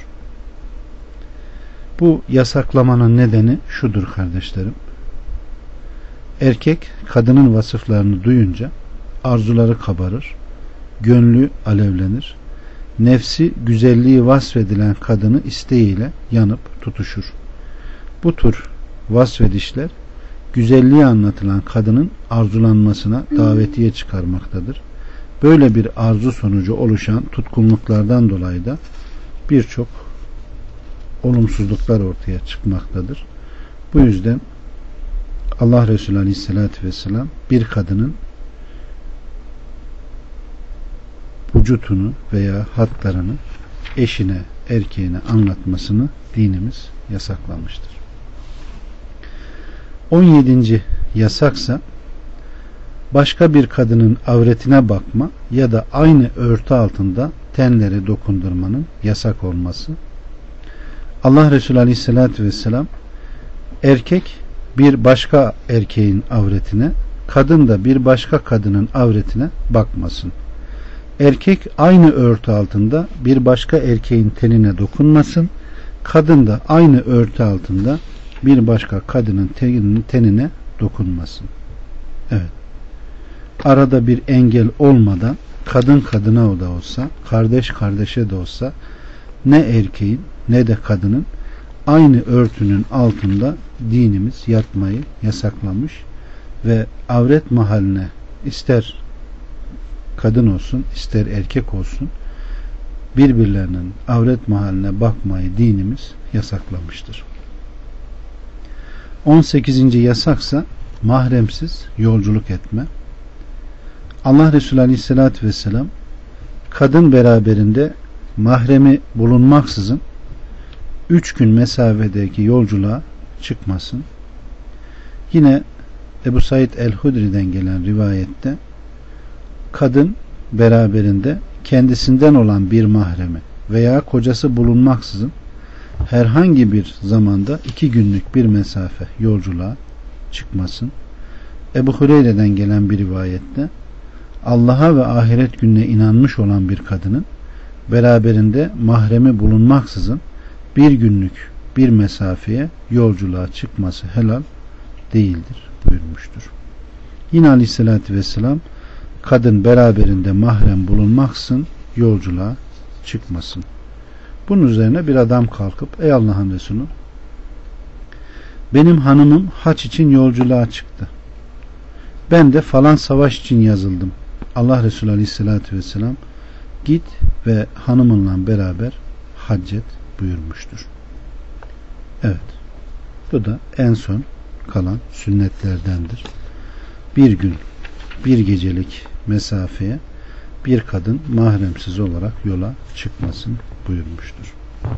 Bu yasaklamanın nedeni şudur kardeşlerim. Erkek kadının vasıflarını duyunca arzuları kabarır, gönlü alevlenir, nefsi güzelliği vasfedilen kadını isteğiyle yanıp tutuşur. Bu tür vasfedişler güzelliği anlatılan kadının arzulanmasına davetiye çıkarmaktadır. Böyle bir arzu sonucu oluşan tutkunluklardan dolayı da birçok olumsuzluklar ortaya çıkmaktadır. Bu yüzden Allah Resulü Aleyhisselatü Vesselam bir kadının vücutunu veya hatlarını eşine, erkeğine anlatmasını dinimiz yasaklamıştır. on yedinci yasaksa başka bir kadının avretine bakma ya da aynı örtü altında tenleri dokundurmanın yasak olması. Allah Resulü Aleyhisselatü Vesselam erkek bir başka erkeğin avretine, kadın da bir başka kadının avretine bakmasın. Erkek aynı örtü altında bir başka erkeğin tenine dokunmasın. Kadın da aynı örtü altında bir başka kadının tenine dokunmasın. Evet. Arada bir engel olmadan kadın kadına da olsa, kardeş kardeşe de olsa ne erkeğin ne de kadının aynı örtünün altında dinimiz yatmayı yasaklamış ve avret mahaline ister kadın olsun ister erkek olsun birbirlerinin avret mahaline bakmayı dinimiz yasaklamıştır. on sekizinci yasaksa mahremsiz yolculuk etme. Allah Resulü Aleyhisselatü Vesselam kadın beraberinde mahremi bulunmaksızın üç gün mesafedeki yolculuğa çıkmasın. Yine Ebu Said el-Hudri'den gelen rivayette kadın beraberinde kendisinden olan bir mahremi veya kocası bulunmaksızın herhangi bir zamanda iki günlük bir mesafe yolculuğa çıkmasın. Ebu Hureyre'den gelen bir rivayette Allah'a ve ahiret gününe inanmış olan bir kadının beraberinde mahremi bulunmaksızın bir günlük bir mesafeye yolculuğa çıkması helal değildir buyurmuştur. Yine Aleyhisselatü Vesselam kadın beraberinde mahrem bulunmaksızın yolculuğa çıkmasın. Bunun üzerine bir adam kalkıp ey Allah'ın Resulü, benim hanımım haç için yolculuğa çıktı. Ben de falan savaş için yazıldım. Allah Resulü Aleyhisselatü Vesselam git ve hanımınla beraber haccet buyurmuştur. Evet. Bu da en son kalan sünnetlerdendir. Bir gün, bir gecelik mesafeye bir kadın mahremsiz olarak yola çıkmasın buyurmuştur.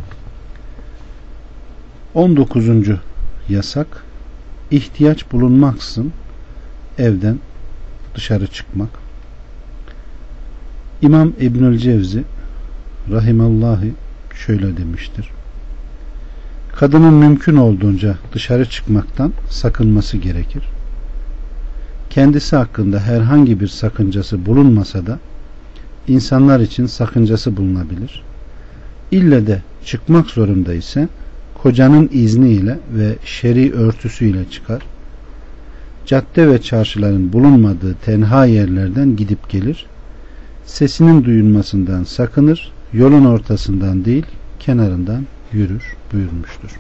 on dokuzuncu yasak, ihtiyaç bulunmaksızın evden dışarı çıkmak. İmam İbnül Cevzi rahimallahi şöyle demiştir. Kadının mümkün olduğunca dışarı çıkmaktan sakınması gerekir. Kendisi hakkında herhangi bir sakıncası bulunmasa da insanlar için sakıncası bulunabilir. İlle de çıkmak zorunda ise kocanın izniyle ve şer'i örtüsüyle çıkar. Cadde ve çarşıların bulunmadığı tenha yerlerden gidip gelir. Sesinin duyulmasından sakınır. Yolun ortasından değil kenarından yürür buyurmuştur.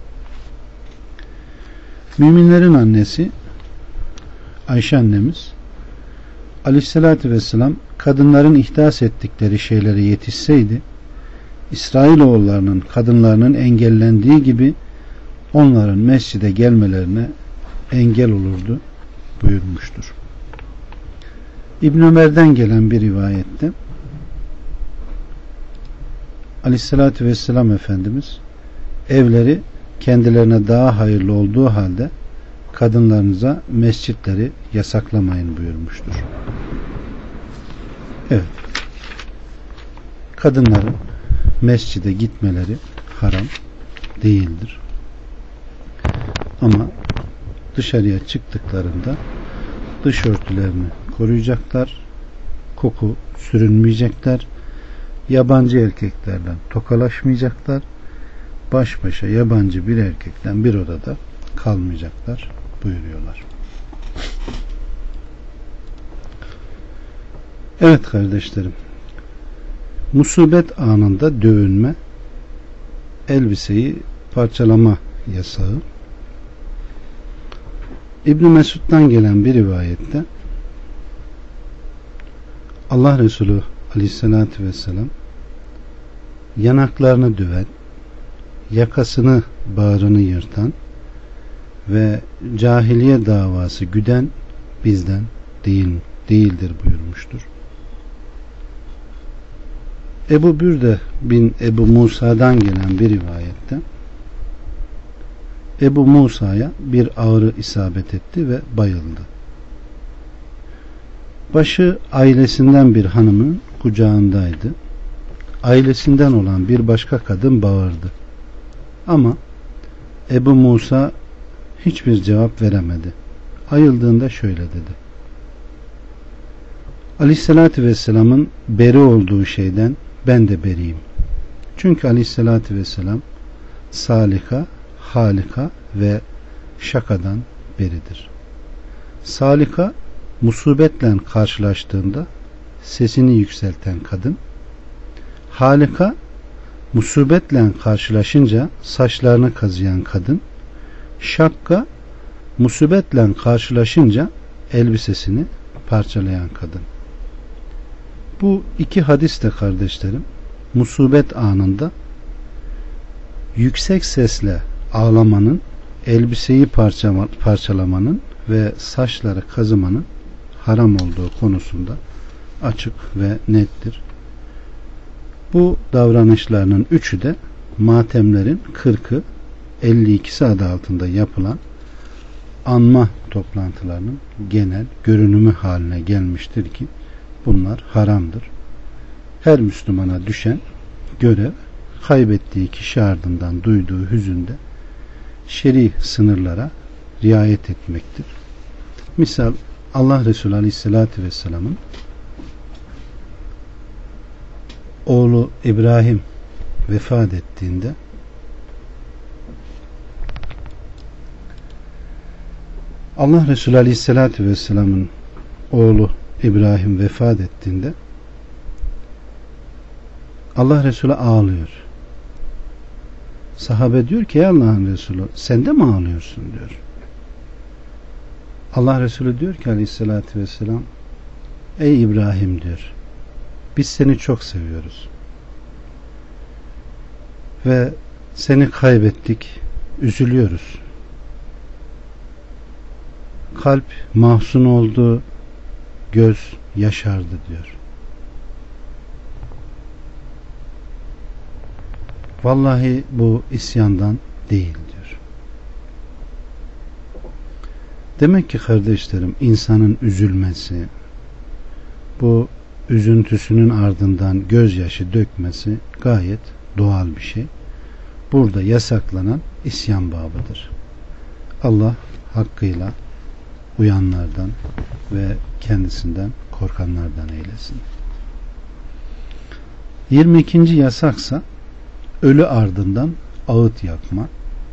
Müminlerin annesi Ayşe annemiz Aleyhisselatü Vesselam kadınların ihdas ettikleri şeylere yetişseydi İsrailoğullarının kadınlarının engellendiği gibi onların mescide gelmelerine engel olurdu buyurmuştur. İbn Ömer'den gelen bir rivayette Aleyhisselatü Vesselam Efendimiz evleri kendilerine daha hayırlı olduğu halde kadınlarınıza mescitleri yasaklamayın buyurmuştur. Evet. Kadınların mescide gitmeleri haram değildir. Ama dışarıya çıktıklarında dış örtülerini koruyacaklar, koku sürünmeyecekler, yabancı erkeklerle tokalaşmayacaklar, baş başa yabancı bir erkekten bir odada kalmayacaklar buyuruyorlar. Evet kardeşlerim, musibet anında dövünme, elbiseyi parçalama yasağı. İbn Mesud'dan gelen bir rivayette Allah Resulü Aleyhisselatü Vesselam yanaklarını düven, yakasını bağrını yırtan ve cahiliye davası güden bizden değil, değildir buyurmuştur. Ebu Bürde bin Ebu Musa'dan gelen bir rivayette Ebu Musa'ya bir ağrı isabet etti ve bayıldı. Başı ailesinden bir hanımın kucağındaydı. Ailesinden olan bir başka kadın bağırdı. Ama Ebu Musa hiçbir cevap veremedi. Ayıldığında şöyle dedi: Aleyhisselatü Vesselam'ın beri olduğu şeyden ben de beriyim. Çünkü Aleyhisselatü Vesselam salika, halika ve şakadan beridir. Salika musibetle karşılaştığında sesini yükselten kadın. Halika, musibetle karşılaşınca saçlarını kazıyan kadın. Şakka, musibetle karşılaşınca elbisesini parçalayan kadın. Bu iki hadis de kardeşlerim, musibet anında yüksek sesle ağlamanın, elbiseyi parçalamanın ve saçları kazımanın haram olduğu konusunda açık ve nettir. Bu davranışlarının üçü de matemlerin kırkı elli ikisi adı altında yapılan anma toplantılarının genel görünümü haline gelmiştir ki bunlar haramdır. Her Müslümana düşen görev, kaybettiği kişi ardından duyduğu hüzünde şer'i sınırlara riayet etmektir. Misal Allah Resulü Aleyhisselatü Vesselam'ın oğlu İbrahim vefat ettiğinde Allah Resulü Aleyhisselatü Vesselam'ın oğlu İbrahim vefat ettiğinde Allah Resulü ağlıyor. Sahabe diyor ki ey Allah'ın Resulü sen de mi ağlıyorsun diyor. Allah Resulü diyor ki Aleyhisselatü Vesselam ey İbrahim diyor biz seni çok seviyoruz ve seni kaybettik, üzülüyoruz. Kalp mahzun oldu, göz yaşardı diyor. Vallahi bu isyandan değil diyor. Demek ki kardeşlerim insanın üzülmesi, bu üzüntüsünün ardından gözyaşı dökmesi gayet doğal bir şey. Burada yasaklanan isyan babıdır. Allah hakkıyla uyanlardan ve kendisinden korkanlardan eylesin. yirmi ikinci yasaksa ölü ardından ağıt yakma.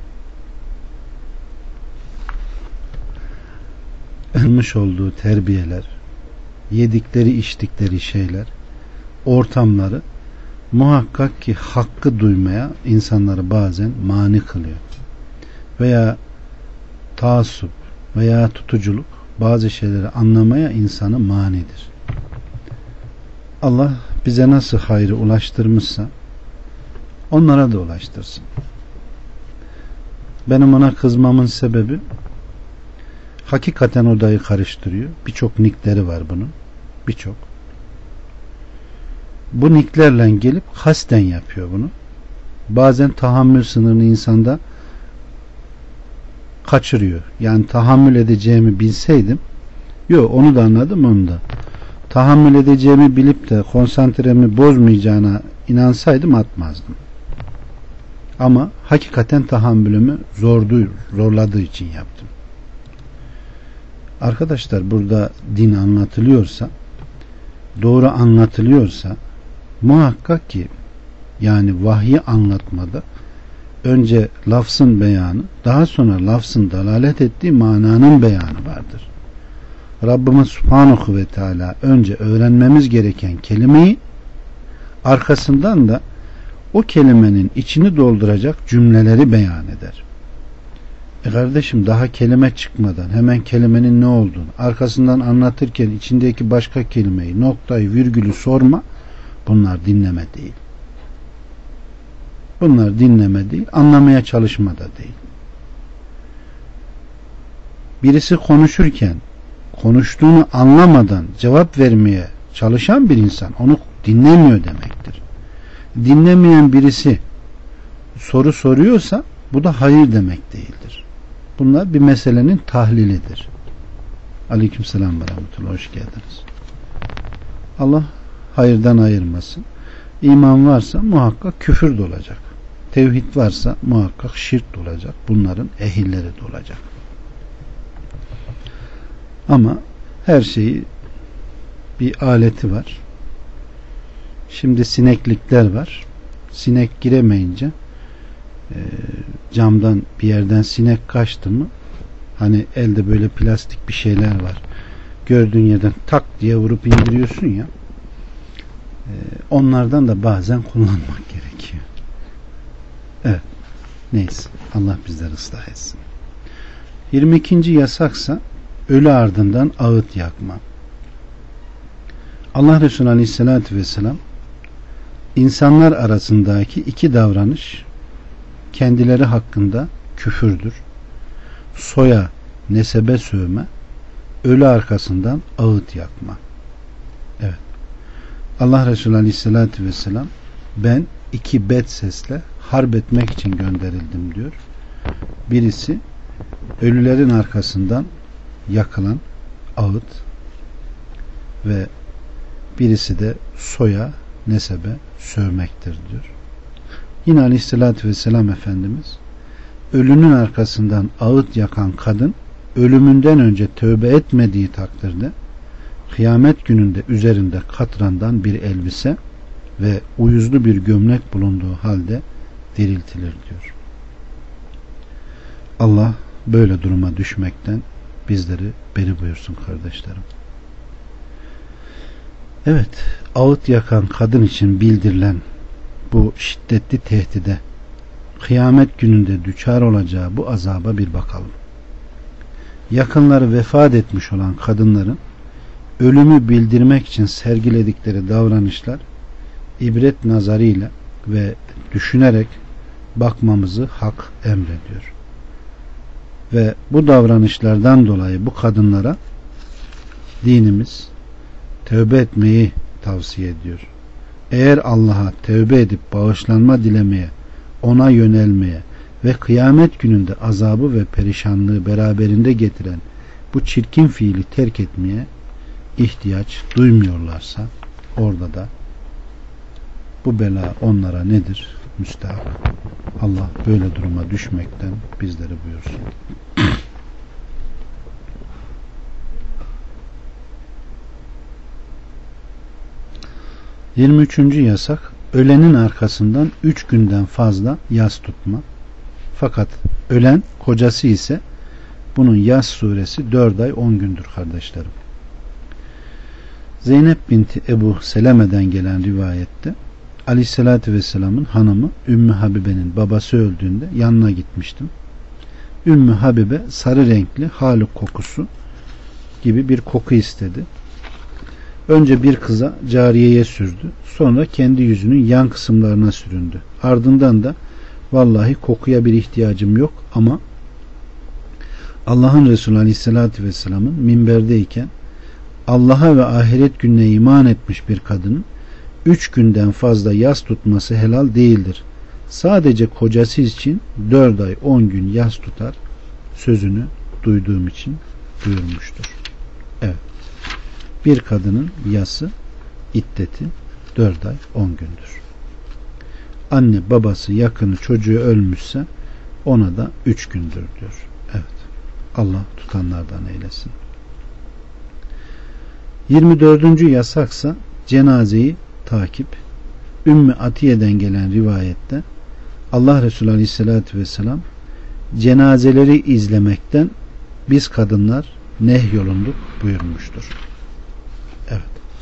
Vermiş olduğu terbiyeler, yedikleri içtikleri şeyler, ortamları muhakkak ki hakkı duymaya insanları bazen mani kılıyor. Veya taassup veya tutuculuk bazı şeyleri anlamaya insanı manidir. Allah bize nasıl hayrı ulaştırmışsa onlara da ulaştırsın. Benim ona kızmamın sebebi hakikaten odayı karıştırıyor. Birçok nickleri var bunun. Birçok. Bu nicklerle gelip kasten yapıyor bunu. Bazen tahammül sınırını insanda kaçırıyor. Yani tahammül edeceğimi bilseydim, yok onu da anladım onu da. Tahammül edeceğimi bilip de konsantremi bozmayacağına inansaydım atmazdım. Ama hakikaten tahammülümü zordu, zorladığı için yaptım. Arkadaşlar burada din anlatılıyorsa, doğru anlatılıyorsa muhakkak ki yani vahyi anlatmada önce lafzın beyanı, daha sonra lafzın dalalet ettiği mananın beyanı vardır. Rabbimiz Subhanahu ve Teala önce öğrenmemiz gereken kelimeyi, arkasından da o kelimenin içini dolduracak cümleleri beyan eder. E kardeşim daha kelime çıkmadan hemen kelimenin ne olduğunu arkasından anlatırken içindeki başka kelimeyi, noktayı, virgülü sorma, bunlar dinleme değil. Bunlar dinleme değil, anlamaya çalışma da değil. Birisi konuşurken konuştuğunu anlamadan cevap vermeye çalışan bir insan onu dinlemiyor demektir. Dinlemeyen birisi soru soruyorsa bu da hayır demek değildir. Bunlar bir meselenin tahlilidir. Aleykümselam ve rahmetullah. Hoş geldiniz. Allah hayırdan ayırmasın. İman varsa muhakkak küfür de olacak. Tevhid varsa muhakkak şirk de olacak. Bunların ehilleri de olacak. Ama her şeyi bir aleti var. Şimdi sineklikler var. Sinek giremeyince e, camdan bir yerden sinek kaçtı mı hani elde böyle plastik bir şeyler var. gördüğün yerden tak diye vurup indiriyorsun ya, e, onlardan da bazen kullanmak gerekiyor. Evet. Neyse. Allah bizleri ıslah etsin. yirmi ikinci yasaksa ölü ardından ağıt yakma. Allah Resulü Aleyhisselatü Vesselam insanlar arasındaki iki davranış kendileri hakkında küfürdür. Soya, nesebe sövme, ölü arkasından ağıt yakma. Evet. Allah Resulü Aleyhisselatü Vesselam ben iki bet sesle harp etmek için gönderildim diyor. Birisi ölülerin arkasından yakılan ağıt ve birisi de soya, nesebe sövmektir diyor. Yine Aleyhisselatü Vesselam Efendimiz ölünün arkasından ağıt yakan kadın ölümünden önce tövbe etmediği takdirde kıyamet gününde üzerinde katrandan bir elbise ve uyuzlu bir gömlek bulunduğu halde diriltilir diyor. Allah böyle duruma düşmekten bizleri beri buyursun kardeşlerim. Evet, ağıt yakan kadın için bildirilen bu şiddetli tehdide, kıyamet gününde düçar olacağı bu azaba bir bakalım. Yakınları vefat etmiş olan kadınların ölümü bildirmek için sergiledikleri davranışlar ibret nazarıyla ve düşünerek bakmamızı hak emrediyor. Ve bu davranışlardan dolayı bu kadınlara dinimiz tövbe etmeyi tavsiye ediyor. Eğer Allah'a tövbe edip bağışlanma dilemeye, ona yönelmeye ve kıyamet gününde azabı ve perişanlığı beraberinde getiren bu çirkin fiili terk etmeye ihtiyaç duymuyorlarsa orada da bu bela onlara nedir? Müstahak. Allah böyle duruma düşmekten bizleri buyursun. yirmi üçüncü yasak ölenin arkasından üç günden fazla yas tutma. Fakat ölen kocası ise bunun yas suresi dört ay on gündür kardeşlerim. Zeynep binti Ebu Seleme'den gelen rivayette Aleyhisselatü Vesselam'ın hanımı Ümmü Habibe'nin babası öldüğünde yanına gitmiştim. Ümmü Habibe sarı renkli haluk kokusu gibi bir koku istedi. Önce bir kıza, cariyeye sürdü. Sonra kendi yüzünün yan kısımlarına süründü. Ardından da vallahi kokuya bir ihtiyacım yok ama Allah'ın Resulü Aleyhisselatü Vesselam'ın minberdeyken Allah'a ve ahiret gününe iman etmiş bir kadının üç günden fazla yas tutması helal değildir. Sadece kocası için dört ay on gün yas tutar sözünü duyduğum için buyurmuştur. Evet. Bir kadının yası, iddeti dört ay on gündür. Anne, babası, yakını, çocuğu ölmüşse ona da üç gündür diyor. Evet. Allah tutanlardan eylesin. yirmi dördüncü yasaksa cenazeyi takip. Ümmü Atiye'den gelen rivayette Allah Resulü Aleyhisselatü Vesselam cenazeleri izlemekten biz kadınlar nehyolunduk buyurmuştur. Evet.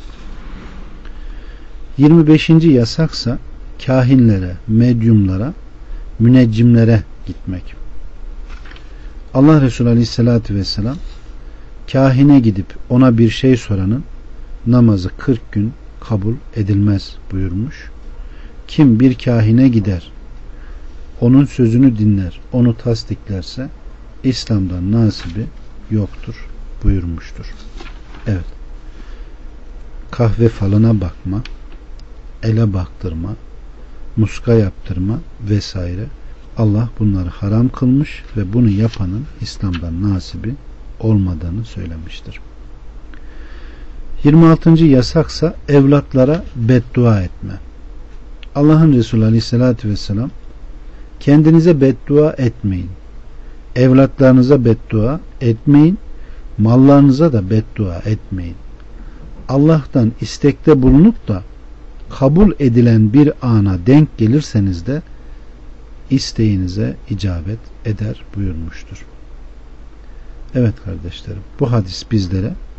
yirmi beşinci yasaksa kahinlere, medyumlara, müneccimlere gitmek. Allah Resulü Aleyhisselatü Vesselam kahine gidip ona bir şey soranın namazı kırk gün kabul edilmez buyurmuş. Kim bir kahine gider, onun sözünü dinler, onu tasdiklerse İslam'dan nasibi yoktur buyurmuştur. Evet. Kahve falına bakma, ele baktırma, muska yaptırma vesaire. Allah bunları haram kılmış ve bunu yapanın İslam'dan nasibi olmadığını söylemiştir. yirmi altıncı yasaksa evlatlara beddua etme. Allah'ın Resulü Aleyhisselatü Vesselam kendinize beddua etmeyin. Evlatlarınıza beddua etmeyin. Mallarınıza da beddua etmeyin. Allah'tan istekte bulunup da kabul edilen bir ana denk gelirseniz de isteğinize icabet eder buyurmuştur. Evet kardeşlerim, bu hadis bizlere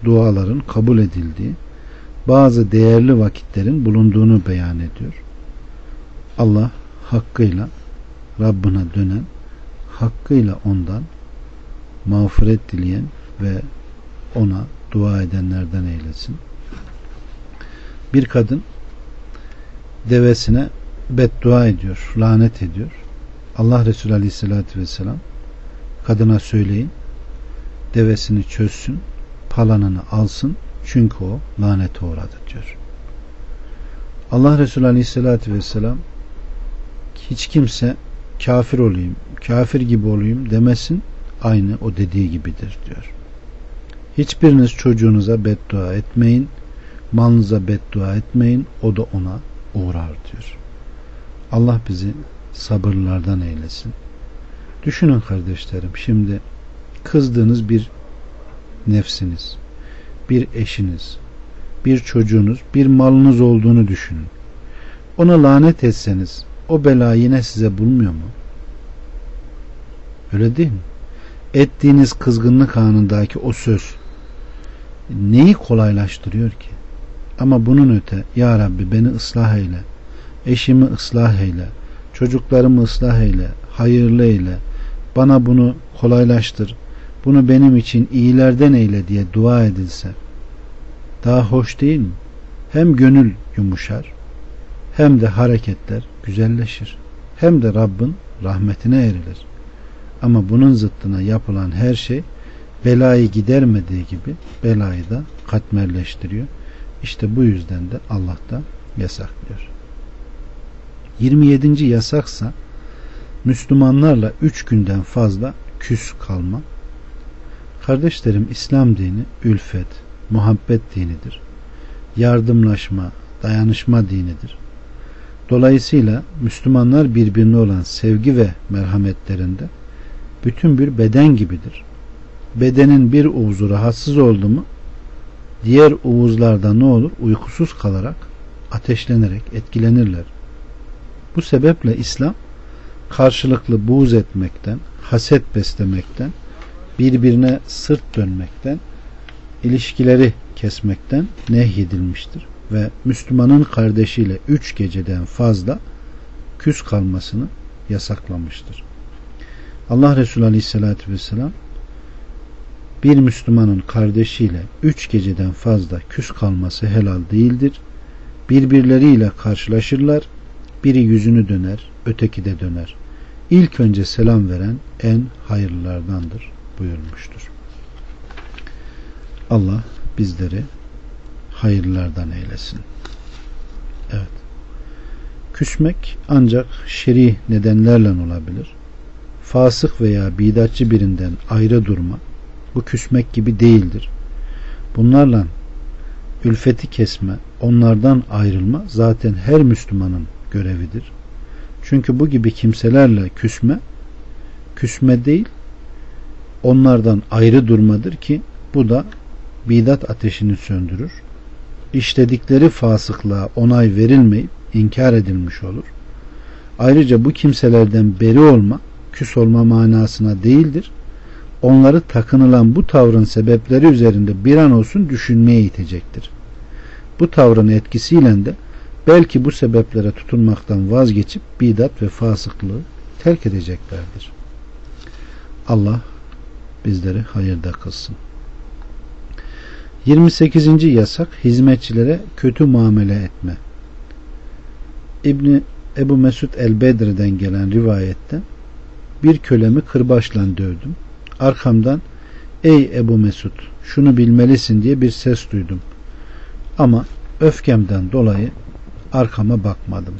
duaların kabul edildiği, bazı değerli vakitlerin bulunduğunu beyan ediyor. Allah hakkıyla Rabbine dönen, hakkıyla ondan mağfiret dileyen ve ona dua edenlerden eylesin. Bir kadın devesine beddua ediyor, lanet ediyor. Allah Resulü Aleyhisselatü Vesselam, kadına söyleyin, devesini çözsün, palanını alsın, çünkü o lanete uğradı diyor. Allah Resulü Aleyhisselatü Vesselam, hiç kimse kafir olayım, kafir gibi olayım demesin, aynı o dediği gibidir diyor. Hiçbiriniz çocuğunuza beddua etmeyin, malınıza beddua etmeyin, o da ona uğrar diyor. Allah bizi sabırlardan eylesin. Düşünün kardeşlerim, şimdi kızdığınız bir nefsiniz, bir eşiniz, bir çocuğunuz, bir malınız olduğunu düşünün. Ona lanet etseniz o bela yine size bulmuyor mu? Öyle değil mi? Ettiğiniz kızgınlık anındaki o söz neyi kolaylaştırıyor ki? Ama bunun öte, ya Rabbi beni ıslah eyle, eşimi ıslah eyle, çocuklarımı ıslah eyle, hayırlı eyle, bana bunu kolaylaştır, bunu benim için iyilerden eyle diye dua edilse daha hoş değil mi? Hem gönül yumuşar, hem de hareketler güzelleşir, hem de Rabbin rahmetine erilir. Ama bunun zıttına yapılan her şey belayı gidermediği gibi belayı da katmerleştiriyor. İşte bu yüzden de Allah da yasaklıyor. yirmi yedinci yasaksa Müslümanlarla üç günden fazla küs kalma. Kardeşlerim, İslam dini ülfet, muhabbet dinidir. Yardımlaşma, dayanışma dinidir. Dolayısıyla Müslümanlar birbirine olan sevgi ve merhametlerinde bütün bir beden gibidir. Bedenin bir uvuzu rahatsız oldu mu diğer uvuzlarda ne olur? Uykusuz kalarak, ateşlenerek etkilenirler. Bu sebeple İslam karşılıklı buğz etmekten, haset beslemekten, birbirine sırt dönmekten, ilişkileri kesmekten nehyedilmiştir ve Müslümanın kardeşiyle üç geceden fazla küs kalmasını yasaklamıştır. Allah Resulü Aleyhisselatü Vesselam, bir Müslümanın kardeşiyle üç geceden fazla küs kalması helal değildir. Birbirleriyle karşılaşırlar, biri yüzünü döner, öteki de döner. İlk önce selam veren en hayırlılardandır buyurmuştur. Allah bizleri hayırlardan eylesin. Evet. Küsmek ancak şer'i nedenlerle olabilir. Fasık veya bidatçı birinden ayrı durma, bu küsmek gibi değildir. Bunlarla ülfeti kesme, onlardan ayrılma zaten her Müslümanın görevidir. Çünkü bu gibi kimselerle küsme, küsme değil, onlardan ayrı durmadır ki bu da bidat ateşini söndürür. İşledikleri fasıklığa onay verilmeyip inkar edilmiş olur. Ayrıca bu kimselerden beri olma, küs olma manasına değildir. Onları takınılan bu tavrın sebepleri üzerinde bir an olsun düşünmeye itecektir. Bu tavrın etkisiyle de belki bu sebeplere tutunmaktan vazgeçip bidat ve fasıklığı terk edeceklerdir. Allah bizleri hayırda kılsın. yirmi sekizinci yasak hizmetçilere kötü muamele etme. İbni Ebu Mesud el-Bedre'den gelen rivayette bir kölemi kırbaçla dövdüm. Arkamdan ey Ebu Mesud şunu bilmelisin diye bir ses duydum. Ama öfkemden dolayı arkama bakmadım.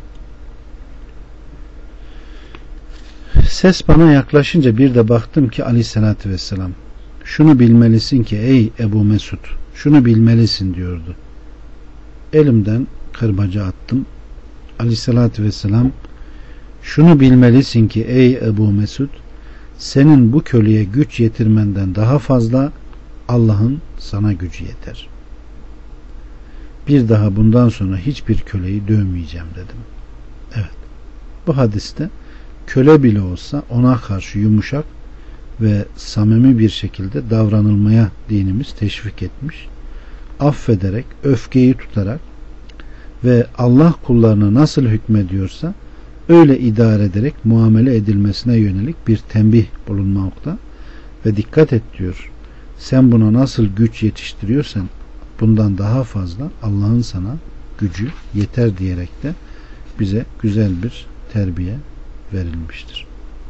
Ses bana yaklaşınca bir de baktım ki Aleyhisselatü Vesselam şunu bilmelisin ki ey Ebu Mesud şunu bilmelisin diyordu. Elimden kırbacı attım. Aleyhisselatü Vesselam şunu bilmelisin ki ey Ebu Mesud senin bu köleye güç yetirmenden daha fazla Allah'ın sana gücü yeter. Bir daha bundan sonra hiçbir köleyi dövmeyeceğim dedim. Evet. Bu hadiste köle bile olsa ona karşı yumuşak ve samimi bir şekilde davranılmaya dinimiz teşvik etmiş. Affederek, öfkeyi tutarak ve Allah kullarına nasıl hükmediyorsa öyle idare ederek muamele edilmesine yönelik bir tembih bulunmakta ve dikkat et diyor. Sen buna nasıl güç yetiştiriyorsan bundan daha fazla Allah'ın sana gücü yeter diyerek de bize güzel bir terbiye verilmiştir.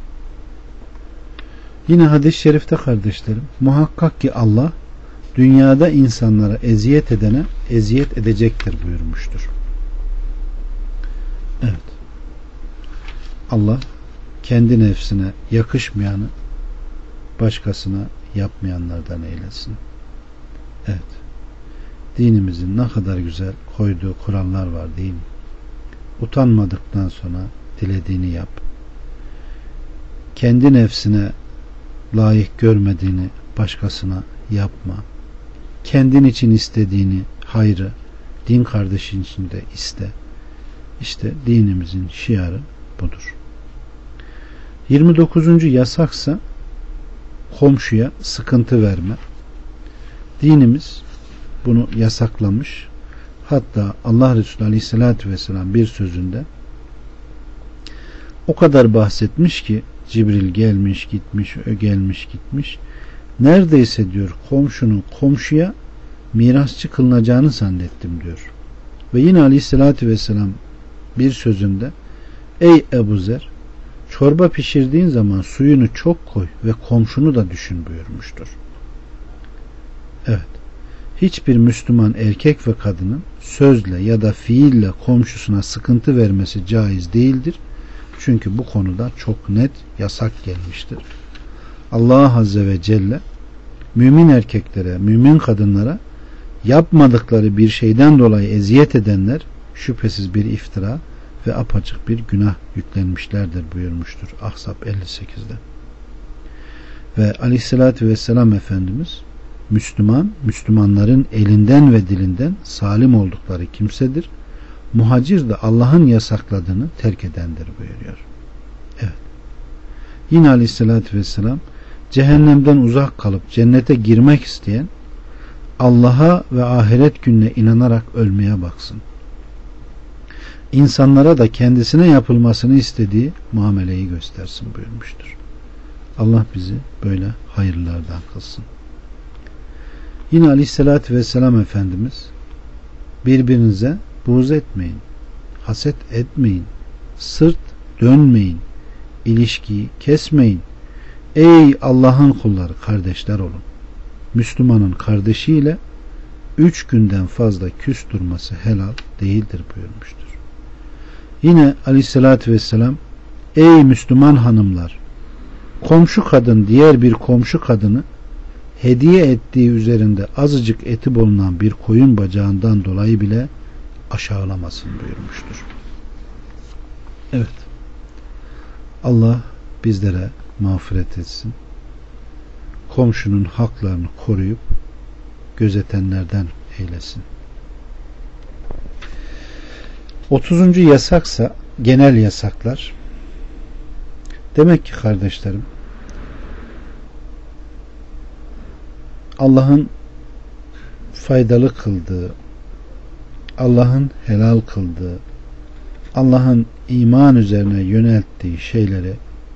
Yine hadis-i şerifte kardeşlerim, muhakkak ki Allah dünyada insanlara eziyet edene eziyet edecektir buyurmuştur. Evet. Allah kendi nefsine yakışmayanı başkasına yapmayanlardan eylesin. Evet. Dinimizin ne kadar güzel koyduğu kurallar var değil mi? Utanmadıktan sonra dilediğini yap. Kendi nefsine layık görmediğini başkasına yapma. Kendin için istediğini, hayrı din kardeşin için de iste. İşte dinimizin şiarı budur. yirmi dokuzuncu yasaksa komşuya sıkıntı verme. Dinimiz bunu yasaklamış. Hatta Allah Resulü Aleyhisselatü Vesselam bir sözünde o kadar bahsetmiş ki Cibril gelmiş gitmiş, o gelmiş gitmiş. Neredeyse diyor komşunun komşuya mirasçı kılınacağını zannettim diyor. Ve yine Aleyhisselatü Vesselam bir sözünde ey Ebu Zer, çorba pişirdiğin zaman suyunu çok koy ve komşunu da düşün buyurmuştur. Evet. Hiçbir Müslüman erkek ve kadının sözle ya da fiille komşusuna sıkıntı vermesi caiz değildir. Çünkü bu konuda çok net yasak gelmiştir. Allah Azze ve Celle mümin erkeklere, mümin kadınlara yapmadıkları bir şeyden dolayı eziyet edenler şüphesiz bir iftira ve apaçık bir günah yüklenmişlerdir buyurmuştur Ahzab elli sekizde. Ve Aleyhisselatü Vesselam Efendimiz Müslüman, Müslümanların elinden ve dilinden salim oldukları kimsedir. Muhacir de Allah'ın yasakladığını terk edendir buyuruyor. Evet. Yine Aleyhisselatü Vesselam cehennemden uzak kalıp cennete girmek isteyen Allah'a ve ahiret gününe inanarak ölmeye baksın. İnsanlara da kendisine yapılmasını istediği muameleyi göstersin buyurmuştur. Allah bizi böyle hayırlardan kılsın. Yine Aleyhisselatü Vesselam Efendimiz birbirinize buğz etmeyin, haset etmeyin, sırt dönmeyin, ilişkiyi kesmeyin. Ey Allah'ın kulları, kardeşler olun. Müslümanın kardeşiyle üç günden fazla küs durması helal değildir buyurmuştur. Yine Aleyhisselatü Vesselam ey Müslüman hanımlar, komşu kadın diğer bir komşu kadını hediye ettiği üzerinde azıcık eti bulunan bir koyun bacağından dolayı bile aşağılamasın buyurmuştur. Evet. Allah bizlere mağfiret etsin. Komşunun haklarını koruyup gözetenlerden eylesin. otuzuncu yasaksa genel yasaklar. Demek ki kardeşlerim, Allah'ın faydalı kıldığı, Allah'ın helal kıldığı, Allah'ın iman üzerine yönelttiği şeyleri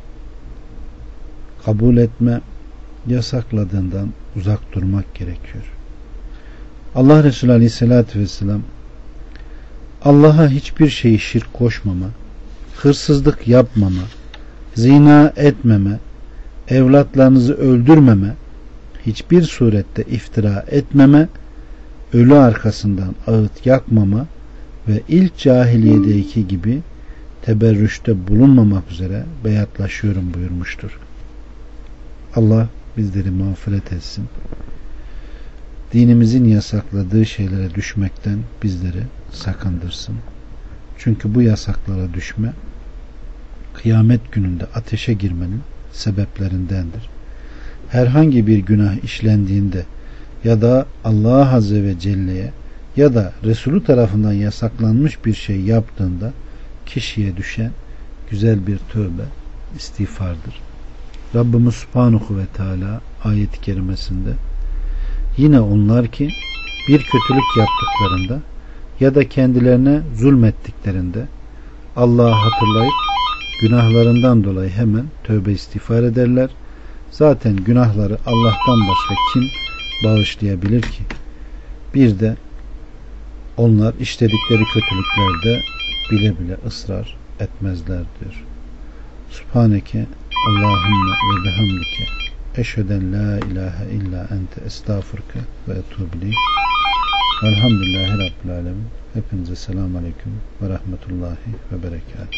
kabul etme, yasakladığından uzak durmak gerekiyor. Allah Resulü Aleyhisselatü Vesselam Allah'a hiçbir şeyi şirk koşmama, hırsızlık yapmama, zina etmeme, evlatlarınızı öldürmeme, hiçbir surette iftira etmeme, ölü arkasından ağıt yakmama ve ilk cahiliyedeki gibi teberrüşte bulunmamak üzere beyatlaşıyorum buyurmuştur. Allah bizleri mağfiret etsin. Dinimizin yasakladığı şeylere düşmekten bizleri sakındırsın. Çünkü bu yasaklara düşme kıyamet gününde ateşe girmenin sebeplerindendir. Herhangi bir günah işlendiğinde ya da Allah Azze ve Celle'ye ya da Resulü tarafından yasaklanmış bir şey yaptığında kişiye düşen güzel bir tövbe, istiğfardır. Rabbimiz Subhanahu ve Teala ayet-i kerimesinde yine onlar ki bir kötülük yaptıklarında ya da kendilerine zulmettiklerinde Allah'ı hatırlayıp günahlarından dolayı hemen tövbe istiğfar ederler. Zaten günahları Allah'tan başka kim bağışlayabilir ki? Bir de onlar işledikleri kötülüklerde bile bile ısrar etmezler diyor. Subhaneke Allahümme ve bihamdike eşheden la ilahe illa ente estağfurke ve etûbü. Elhamdülillahi Rabbil alemin. Hepinize selamun aleyküm ve rahmetullahi ve berekatuhu.